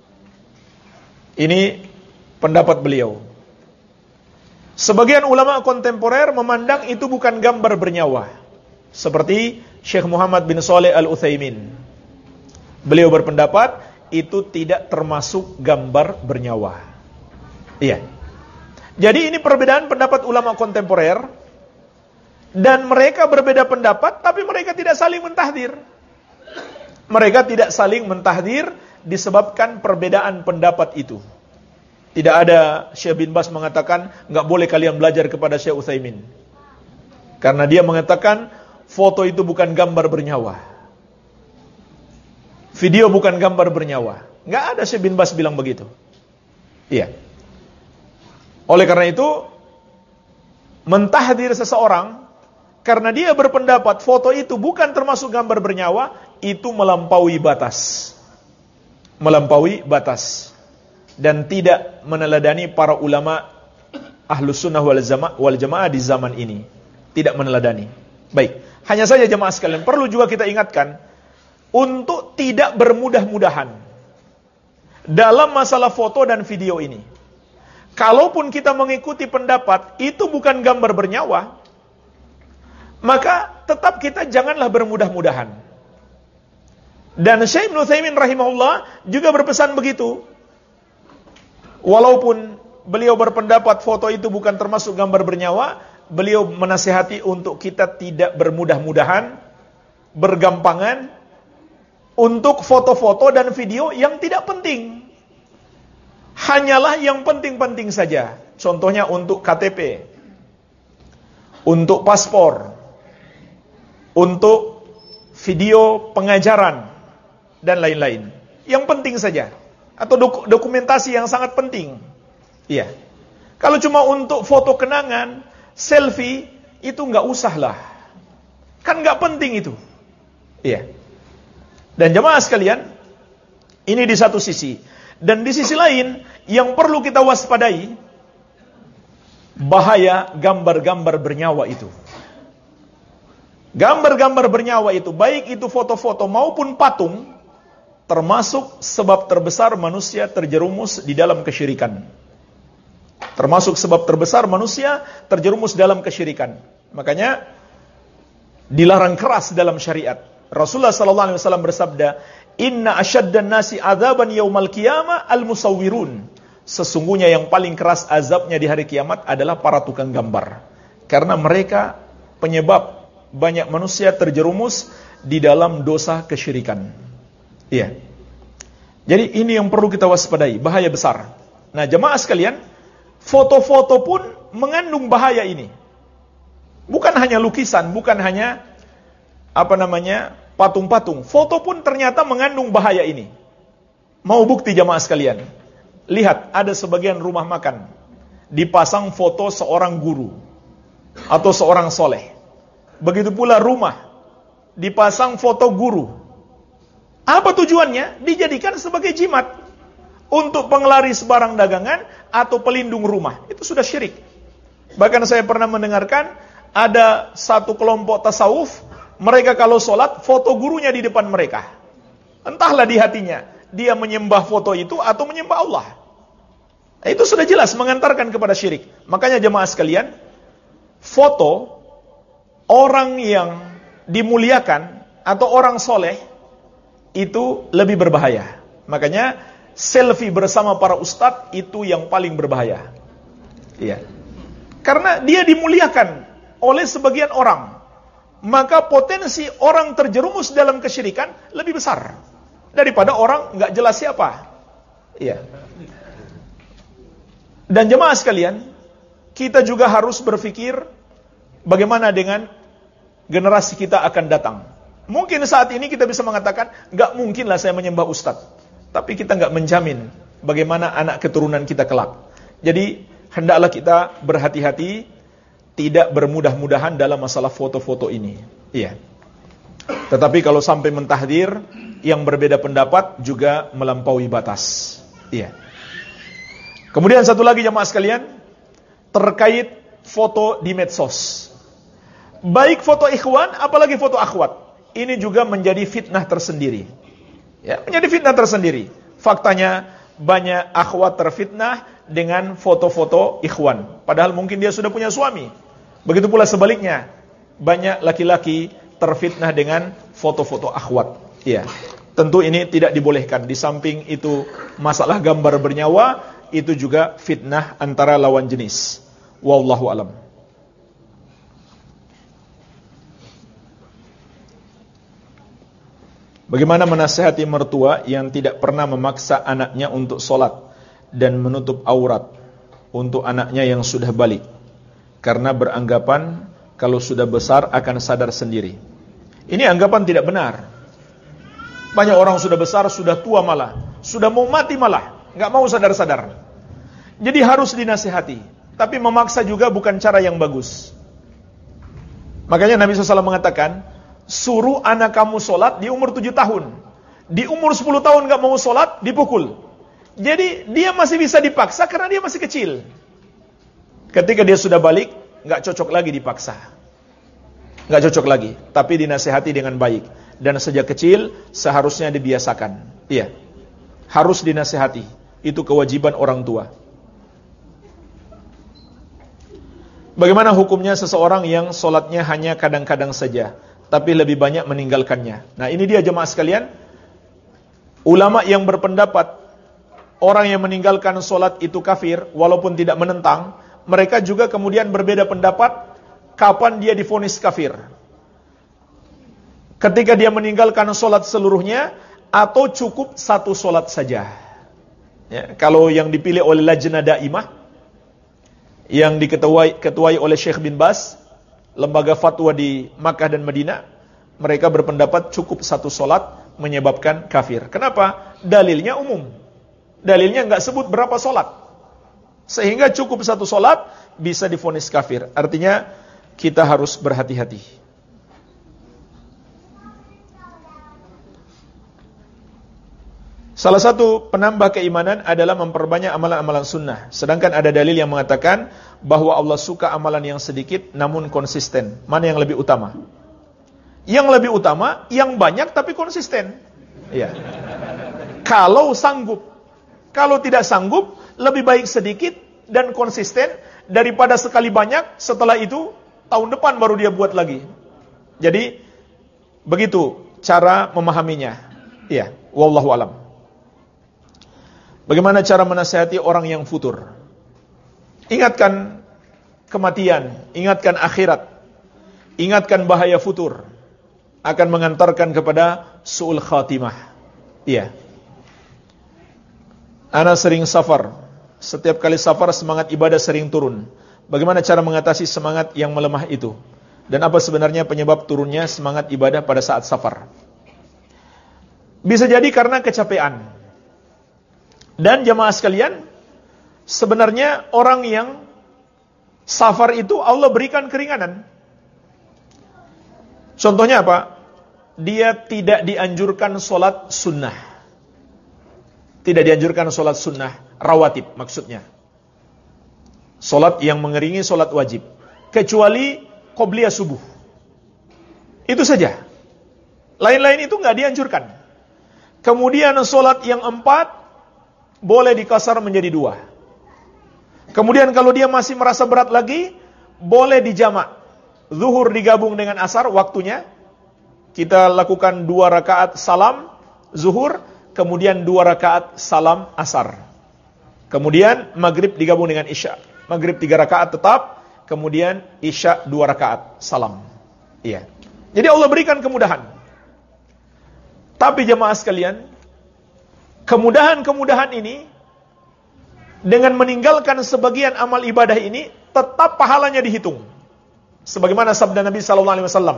Ini pendapat beliau. Sebagian ulama kontemporer memandang itu bukan gambar bernyawa, seperti Syekh Muhammad bin Shalih Al-Utsaimin. Beliau berpendapat itu tidak termasuk gambar bernyawa. Iya. Jadi ini perbedaan pendapat ulama kontemporer, dan mereka berbeda pendapat, tapi mereka tidak saling mentahdir. Mereka tidak saling mentahdir disebabkan perbedaan pendapat itu. Tidak ada Syekh bin Bas mengatakan nggak boleh kalian belajar kepada Syekh Utsaimin, karena dia mengatakan foto itu bukan gambar bernyawa, video bukan gambar bernyawa. Nggak ada Syekh bin Bas bilang begitu. Iya. Oleh karena itu, mentahdir seseorang karena dia berpendapat foto itu bukan termasuk gambar bernyawa, itu melampaui batas. Melampaui batas. Dan tidak meneladani para ulama Ahlus Sunnah wal Jamaah, wal Jamaah di zaman ini. Tidak meneladani. Baik, hanya saja jemaah sekalian, perlu juga kita ingatkan untuk tidak bermudah-mudahan dalam masalah foto dan video ini. Kalaupun kita mengikuti pendapat itu bukan gambar bernyawa, maka tetap kita janganlah bermudah-mudahan. Dan Syekh Ibnu Utsaimin rahimahullah juga berpesan begitu. Walaupun beliau berpendapat foto itu bukan termasuk gambar bernyawa, beliau menasihati untuk kita tidak bermudah-mudahan, bergampangan untuk foto-foto dan video yang tidak penting. Hanyalah yang penting-penting saja. Contohnya untuk K T P, untuk paspor, untuk video pengajaran, dan lain-lain. Yang penting saja. Atau dok- dokumentasi yang sangat penting. Iya. Kalau cuma untuk foto kenangan, selfie, itu nggak usah lah. Kan nggak penting itu. Iya. Dan jemaah sekalian, ini di satu sisi. Dan di sisi lain, yang perlu kita waspadai, bahaya gambar-gambar bernyawa itu. Gambar-gambar bernyawa itu, baik itu foto-foto maupun patung, termasuk sebab terbesar manusia terjerumus di dalam kesyirikan. Termasuk sebab terbesar manusia terjerumus dalam kesyirikan. Makanya dilarang keras dalam syariat. Rasulullah sallallahu alaihi wasallam bersabda, "Inna asyaddan nasi adzaban yaumal qiyamah al-musawwirun." Sesungguhnya yang paling keras azabnya di hari kiamat adalah para tukang gambar. Karena mereka penyebab banyak manusia terjerumus di dalam dosa kesyirikan. Iya. Jadi ini yang perlu kita waspadai, bahaya besar. Nah, jemaah sekalian, foto-foto pun mengandung bahaya ini. Bukan hanya lukisan, bukan hanya apa namanya, patung-patung. Foto pun ternyata mengandung bahaya ini. Mau bukti jemaah sekalian? Lihat, ada sebagian rumah makan dipasang foto seorang guru atau seorang soleh. Begitu pula rumah dipasang foto guru. Apa tujuannya? Dijadikan sebagai jimat untuk penglaris barang dagangan atau pelindung rumah. Itu sudah syirik. Bahkan saya pernah mendengarkan ada satu kelompok tasawuf, mereka kalau sholat foto gurunya di depan mereka. Entahlah di hatinya dia menyembah foto itu atau menyembah Allah. Itu sudah jelas mengantarkan kepada syirik. Makanya jemaah sekalian, foto orang yang dimuliakan atau orang soleh itu lebih berbahaya. Makanya selfie bersama para ustadz itu yang paling berbahaya. Iya. Karena dia dimuliakan oleh sebagian orang, maka potensi orang terjerumus dalam kesyirikan lebih besar daripada orang nggak jelas siapa. Iya. Dan jemaah sekalian, kita juga harus berpikir bagaimana dengan generasi kita akan datang. Mungkin saat ini kita bisa mengatakan, nggak mungkinlah saya menyembah ustadz. Tapi kita nggak menjamin bagaimana anak keturunan kita kelak. Jadi hendaklah kita berhati-hati, tidak bermudah-mudahan dalam masalah foto-foto ini. Iya. Tetapi kalau sampai mentahdir, yang berbeda pendapat juga melampaui batas. Iya. Kemudian satu lagi jemaah sekalian, terkait foto di medsos. Baik foto ikhwan, apalagi foto akhwat. Ini juga menjadi fitnah tersendiri. Ya, menjadi fitnah tersendiri. Faktanya banyak akhwat terfitnah dengan foto-foto ikhwan. Padahal mungkin dia sudah punya suami. Begitu pula sebaliknya, banyak laki-laki terfitnah dengan foto-foto akhwat. Ya. Tentu ini tidak dibolehkan. Di samping itu masalah gambar bernyawa, itu juga fitnah antara lawan jenis. Wallahu alam. Bagaimana menasihati mertua yang tidak pernah memaksa anaknya untuk sholat dan menutup aurat untuk anaknya yang sudah balik, karena beranggapan kalau sudah besar akan sadar sendiri. Ini anggapan tidak benar. Banyak orang sudah besar, sudah tua malah, sudah mau mati malah, nggak mau sadar-sadar. Jadi harus dinasihati, tapi memaksa juga bukan cara yang bagus. Makanya Nabi shallallahu alaihi wasallam mengatakan, suruh anak kamu sholat di umur tujuh tahun. Di umur sepuluh tahun gak mau sholat, dipukul. Jadi dia masih bisa dipaksa karena dia masih kecil. Ketika dia sudah balik, gak cocok lagi dipaksa. Gak cocok lagi. Tapi dinasihati dengan baik. Dan sejak kecil seharusnya dibiasakan. Iya, harus dinasihati. Itu kewajiban orang tua. Bagaimana hukumnya seseorang yang sholatnya hanya kadang-kadang saja, tapi lebih banyak meninggalkannya? Nah, ini dia jemaah sekalian. Ulama yang berpendapat orang yang meninggalkan sholat itu kafir, walaupun tidak menentang, mereka juga kemudian berbeda pendapat kapan dia divonis kafir. Ketika dia meninggalkan sholat seluruhnya, atau cukup satu sholat saja. Ya, kalau yang dipilih oleh Lajnah Daimah, yang diketuai ketuai oleh Syekh bin Baz, lembaga fatwa di Makkah dan Madinah, mereka berpendapat cukup satu sholat menyebabkan kafir. Kenapa? Dalilnya umum. Dalilnya nggak sebut berapa sholat, sehingga cukup satu sholat bisa divonis kafir. Artinya kita harus berhati-hati. Salah satu penambah keimanan adalah memperbanyak amalan-amalan sunnah. Sedangkan ada dalil yang mengatakan bahwa Allah suka amalan yang sedikit namun konsisten. Mana yang lebih utama? Yang lebih utama yang banyak tapi konsisten. Iya. Kalau sanggup. Kalau tidak sanggup, lebih baik sedikit dan konsisten daripada sekali banyak, setelah itu tahun depan baru dia buat lagi. Jadi begitu cara memahaminya. Iya, wallahu alam. Bagaimana cara menasihati orang yang futur? Ingatkan kematian, ingatkan akhirat, ingatkan bahaya futur, akan mengantarkan kepada su'ul khatimah. Iya. Ana sering safar. Setiap kali safar semangat ibadah sering turun. Bagaimana cara mengatasi semangat yang melemah itu? Dan apa sebenarnya penyebab turunnya semangat ibadah pada saat safar? Bisa jadi karena kecapean. Dan jemaah sekalian, sebenarnya orang yang safar itu Allah berikan keringanan. Contohnya apa? Dia tidak dianjurkan sholat sunnah. Tidak dianjurkan sholat sunnah, rawatib maksudnya. Sholat yang mengeringi sholat wajib. Kecuali qobliyah subuh. Itu saja. Lain-lain itu nggak dianjurkan. Kemudian sholat yang empat, boleh dikasar menjadi dua. Kemudian kalau dia masih merasa berat lagi, boleh dijamak. Zuhur digabung dengan asar waktunya. Kita lakukan dua rakaat salam zuhur, kemudian dua rakaat salam asar. Kemudian maghrib digabung dengan isya. Maghrib tiga rakaat tetap, kemudian isya dua rakaat salam. Iya. Jadi Allah berikan kemudahan. Tapi jemaah sekalian, kemudahan-kemudahan ini, dengan meninggalkan sebagian amal ibadah ini, tetap pahalanya dihitung. Sebagaimana sabda Nabi sallallahu alaihi wasallam,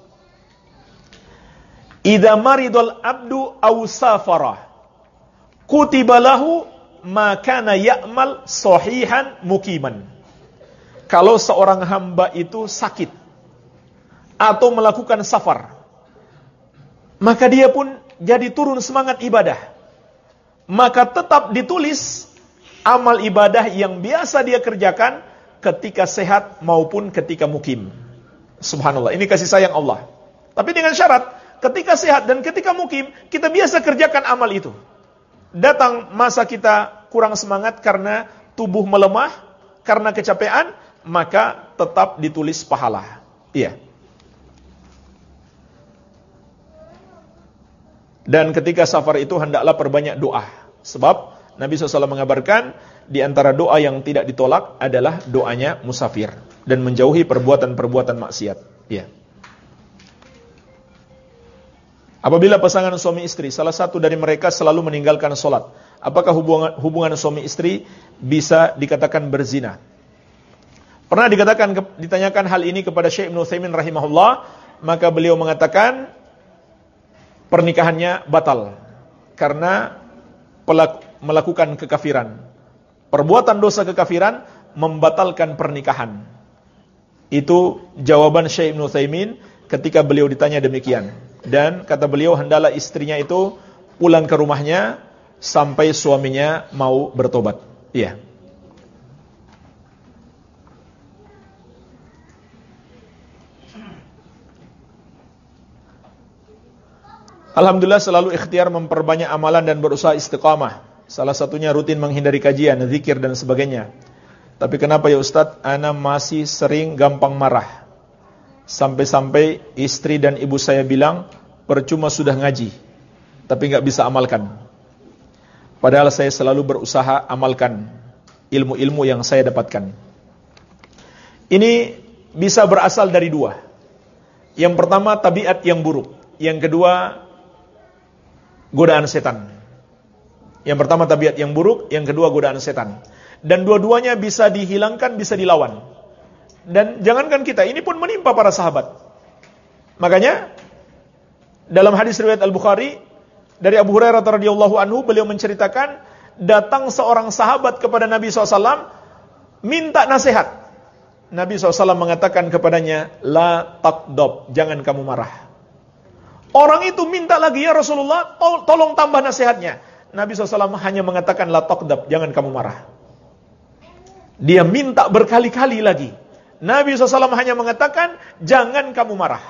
"Idza maridul abdu aw safara, kutiba lahu ma kana ya'mal sahihan muqiman." Kalau seorang hamba itu sakit atau melakukan safar, maka dia pun jadi turun semangat ibadah. Maka tetap ditulis amal ibadah yang biasa dia kerjakan ketika sehat maupun ketika mukim. Subhanallah, ini kasih sayang Allah. Tapi dengan syarat, ketika sehat dan ketika mukim, kita biasa kerjakan amal itu. Datang masa kita kurang semangat karena tubuh melemah, karena kecapean, maka tetap ditulis pahala. Iya. Dan ketika safar itu hendaklah perbanyak doa. Sebab Nabi shallallahu alaihi wasallam mengabarkan di antara doa yang tidak ditolak adalah doanya musafir dan menjauhi perbuatan-perbuatan maksiat. Ya. Apabila pasangan suami istri salah satu dari mereka selalu meninggalkan sholat, apakah hubungan, hubungan suami istri bisa dikatakan berzina? Pernah dikatakan ditanyakan hal ini kepada Syekh Ibnu Utsaimin rahimahullah, maka beliau mengatakan pernikahannya batal karena pelaku, melakukan kekafiran. Perbuatan dosa kekafiran membatalkan pernikahan. Itu jawaban Syekh Ibnu Utsaimin ketika beliau ditanya demikian. Dan kata beliau, hendaklah istrinya itu pulang ke rumahnya sampai suaminya mau bertobat. Iya. Alhamdulillah selalu ikhtiar memperbanyak amalan dan berusaha istiqamah. Salah satunya rutin menghindari kajian, zikir dan sebagainya. Tapi kenapa ya Ustadz, ana masih sering gampang marah. Sampai-sampai istri dan ibu saya bilang, percuma sudah ngaji, tapi nggak bisa amalkan. Padahal saya selalu berusaha amalkan ilmu-ilmu yang saya dapatkan. Ini bisa berasal dari dua. Yang pertama, tabiat yang buruk. Yang kedua, godaan setan. Yang pertama tabiat yang buruk, yang kedua godaan setan. Dan dua-duanya bisa dihilangkan, bisa dilawan. Dan jangankan kita, ini pun menimpa para sahabat. Makanya dalam hadis riwayat Al-Bukhari dari Abu Hurairah radhiyallahu anhu, beliau menceritakan datang seorang sahabat kepada Nabi shallallahu alaihi wasallam minta nasihat. Nabi shallallahu alaihi wasallam mengatakan kepadanya, la taqdab, jangan kamu marah. Orang itu minta lagi, ya Rasulullah, tol- tolong tambah nasihatnya. Nabi shallallahu alaihi wasallam hanya mengatakan, la taqdab, jangan kamu marah. Dia minta berkali-kali lagi. Nabi shallallahu alaihi wasallam hanya mengatakan, jangan kamu marah.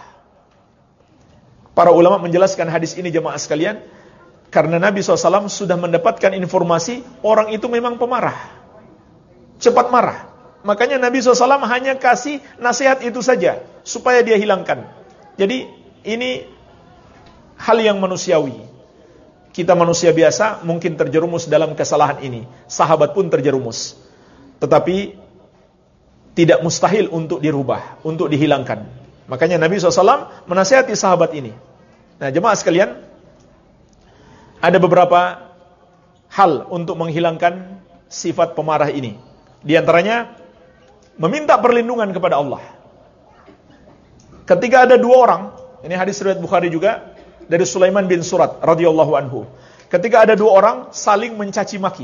Para ulama menjelaskan hadis ini jemaah sekalian, karena Nabi shallallahu alaihi wasallam sudah mendapatkan informasi, orang itu memang pemarah. Cepat marah. Makanya Nabi shallallahu alaihi wasallam hanya kasih nasihat itu saja, supaya dia hilangkan. Jadi, ini hal yang manusiawi. Kita manusia biasa mungkin terjerumus dalam kesalahan ini. Sahabat pun terjerumus. Tetapi tidak mustahil untuk dirubah, untuk dihilangkan. Makanya Nabi shallallahu alaihi wasallam menasihati sahabat ini. Nah, jemaah sekalian, ada beberapa hal untuk menghilangkan sifat pemarah ini. Di antaranya, meminta perlindungan kepada Allah. Ketika ada dua orang, ini hadis riwayat Bukhari juga, dari Sulaiman bin Surat radhiyallahu anhu. Ketika ada dua orang saling mencaci maki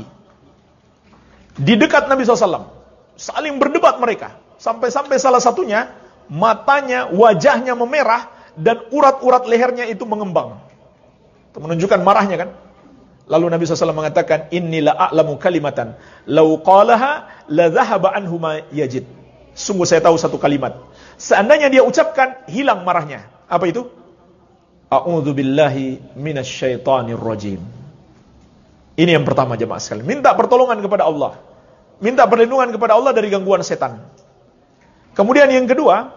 di dekat Nabi shallallahu alaihi wasallam, saling berdebat mereka, sampai-sampai salah satunya matanya, wajahnya memerah dan urat-urat lehernya itu mengembang. Itu menunjukkan marahnya kan? Lalu Nabi shallallahu alaihi wasallam mengatakan, inni la a'lamu kalimatan law qalaha la dhahaba anhu ma yajid. Sungguh saya tahu satu kalimat, seandainya dia ucapkan, hilang marahnya. Apa itu? A'udzu billahi minasyaitonir rajim. Ini yang pertama jemaah sekalian, minta pertolongan kepada Allah. Minta perlindungan kepada Allah dari gangguan setan. Kemudian yang kedua,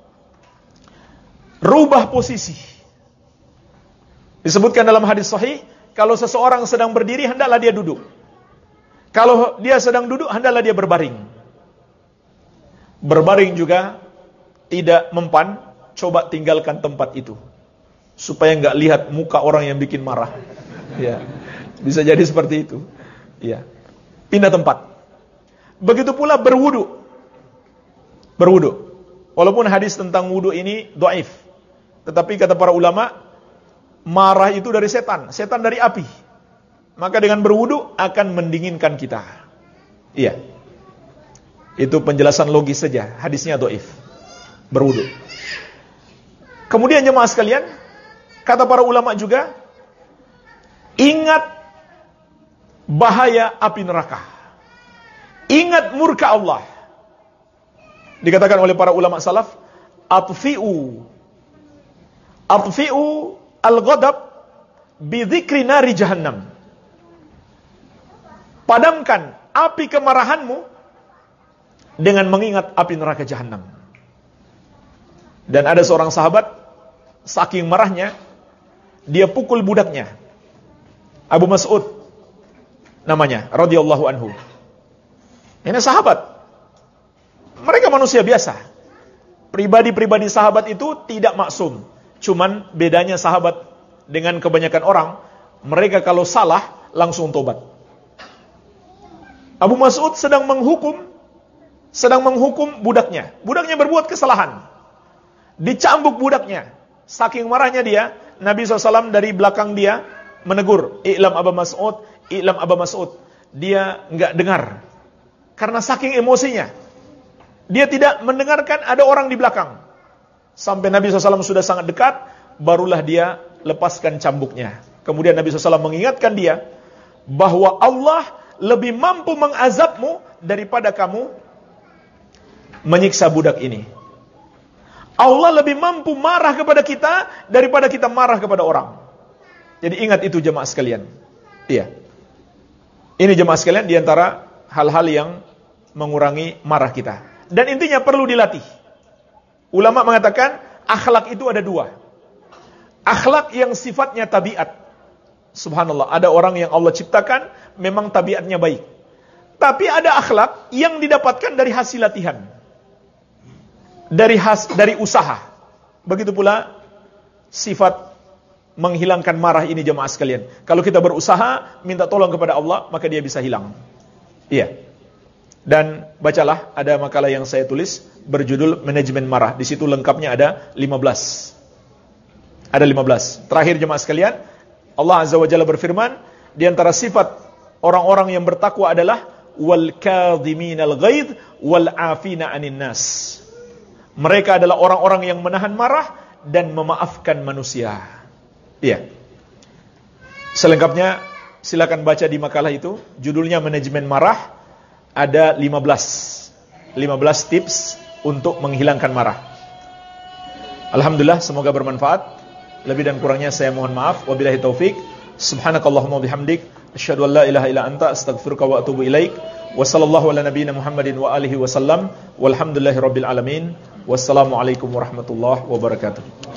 rubah posisi. Disebutkan dalam hadis sahih, kalau seseorang sedang berdiri, hendaklah dia duduk. Kalau dia sedang duduk, hendaklah dia berbaring. Berbaring juga tidak mempan, coba tinggalkan tempat itu. Supaya enggak lihat muka orang yang bikin marah. Ya. Bisa jadi seperti itu. Ya. Pindah tempat. Begitu pula berwudu. Berwudu. Walaupun hadis tentang wudu ini dhaif, tetapi kata para ulama, marah itu dari setan, setan dari api. Maka dengan berwudu akan mendinginkan kita. Iya. Itu penjelasan logis saja, hadisnya dhaif. Berwudu. Kemudian jemaah sekalian, kata para ulama juga, ingat bahaya api neraka. Ingat murka Allah. Dikatakan oleh para ulama salaf, atfi'u atfi'u al-ghadab bi dzikri nari jahannam. Padamkan api kemarahanmu dengan mengingat api neraka jahannam. Dan ada seorang sahabat, saking marahnya, dia pukul budaknya. Abu Mas'ud namanya, radhiyallahu anhu. Ini sahabat. Mereka manusia biasa. Pribadi-pribadi sahabat itu tidak maksum. Cuman bedanya sahabat dengan kebanyakan orang, mereka kalau salah langsung tobat. Abu Mas'ud sedang menghukum sedang menghukum budaknya. Budaknya berbuat kesalahan. Dicambuk budaknya. Saking marahnya dia, Nabi shallallahu alaihi wasallam dari belakang dia menegur, "I'lam Abu Mas'ud, i'lam Abu Mas'ud." Dia enggak dengar. Karena saking emosinya. Dia tidak mendengarkan ada orang di belakang. Sampai Nabi shallallahu alaihi wasallam sudah sangat dekat, barulah dia lepaskan cambuknya. Kemudian Nabi shallallahu alaihi wasallam mengingatkan dia bahwa Allah lebih mampu mengazabmu daripada kamu menyiksa budak ini. Allah lebih mampu marah kepada kita daripada kita marah kepada orang. Jadi ingat itu jemaah sekalian. Iya. Ini jemaah sekalian diantara hal-hal yang mengurangi marah kita. Dan intinya perlu dilatih. Ulama mengatakan akhlak itu ada dua. Akhlak yang sifatnya tabiat. Subhanallah, ada orang yang Allah ciptakan memang tabiatnya baik. Tapi ada akhlak yang didapatkan dari hasil latihan. Dari has, dari usaha. Begitu pula sifat menghilangkan marah ini jemaah sekalian. Kalau kita berusaha minta tolong kepada Allah, maka dia bisa hilang. Iya. Dan bacalah ada makalah yang saya tulis berjudul Manajemen Marah. Di situ lengkapnya ada lima belas. Ada lima belas. Terakhir jemaah sekalian, Allah Azza wa Jalla berfirman, di antara sifat orang-orang yang bertakwa adalah wal kadhiminal ghaidh wal afina 'anil nas. Mereka adalah orang-orang yang menahan marah dan memaafkan manusia. Iya. Selengkapnya silakan baca di makalah itu, judulnya Manajemen Marah. Ada lima belas. lima belas tips untuk menghilangkan marah. Alhamdulillah, semoga bermanfaat. Lebih dan kurangnya saya mohon maaf. Wabillahi taufik. Subhanakallahumma bihamdik, asyhadu an la ilaha illa anta, astaghfiruka wa atubu ilaik. Wa sallallahu ala nabiyyina Muhammadin wa alihi wasallam. Walhamdulillahirabbil alamin. Wassalamualaikum warahmatullahi wabarakatuh.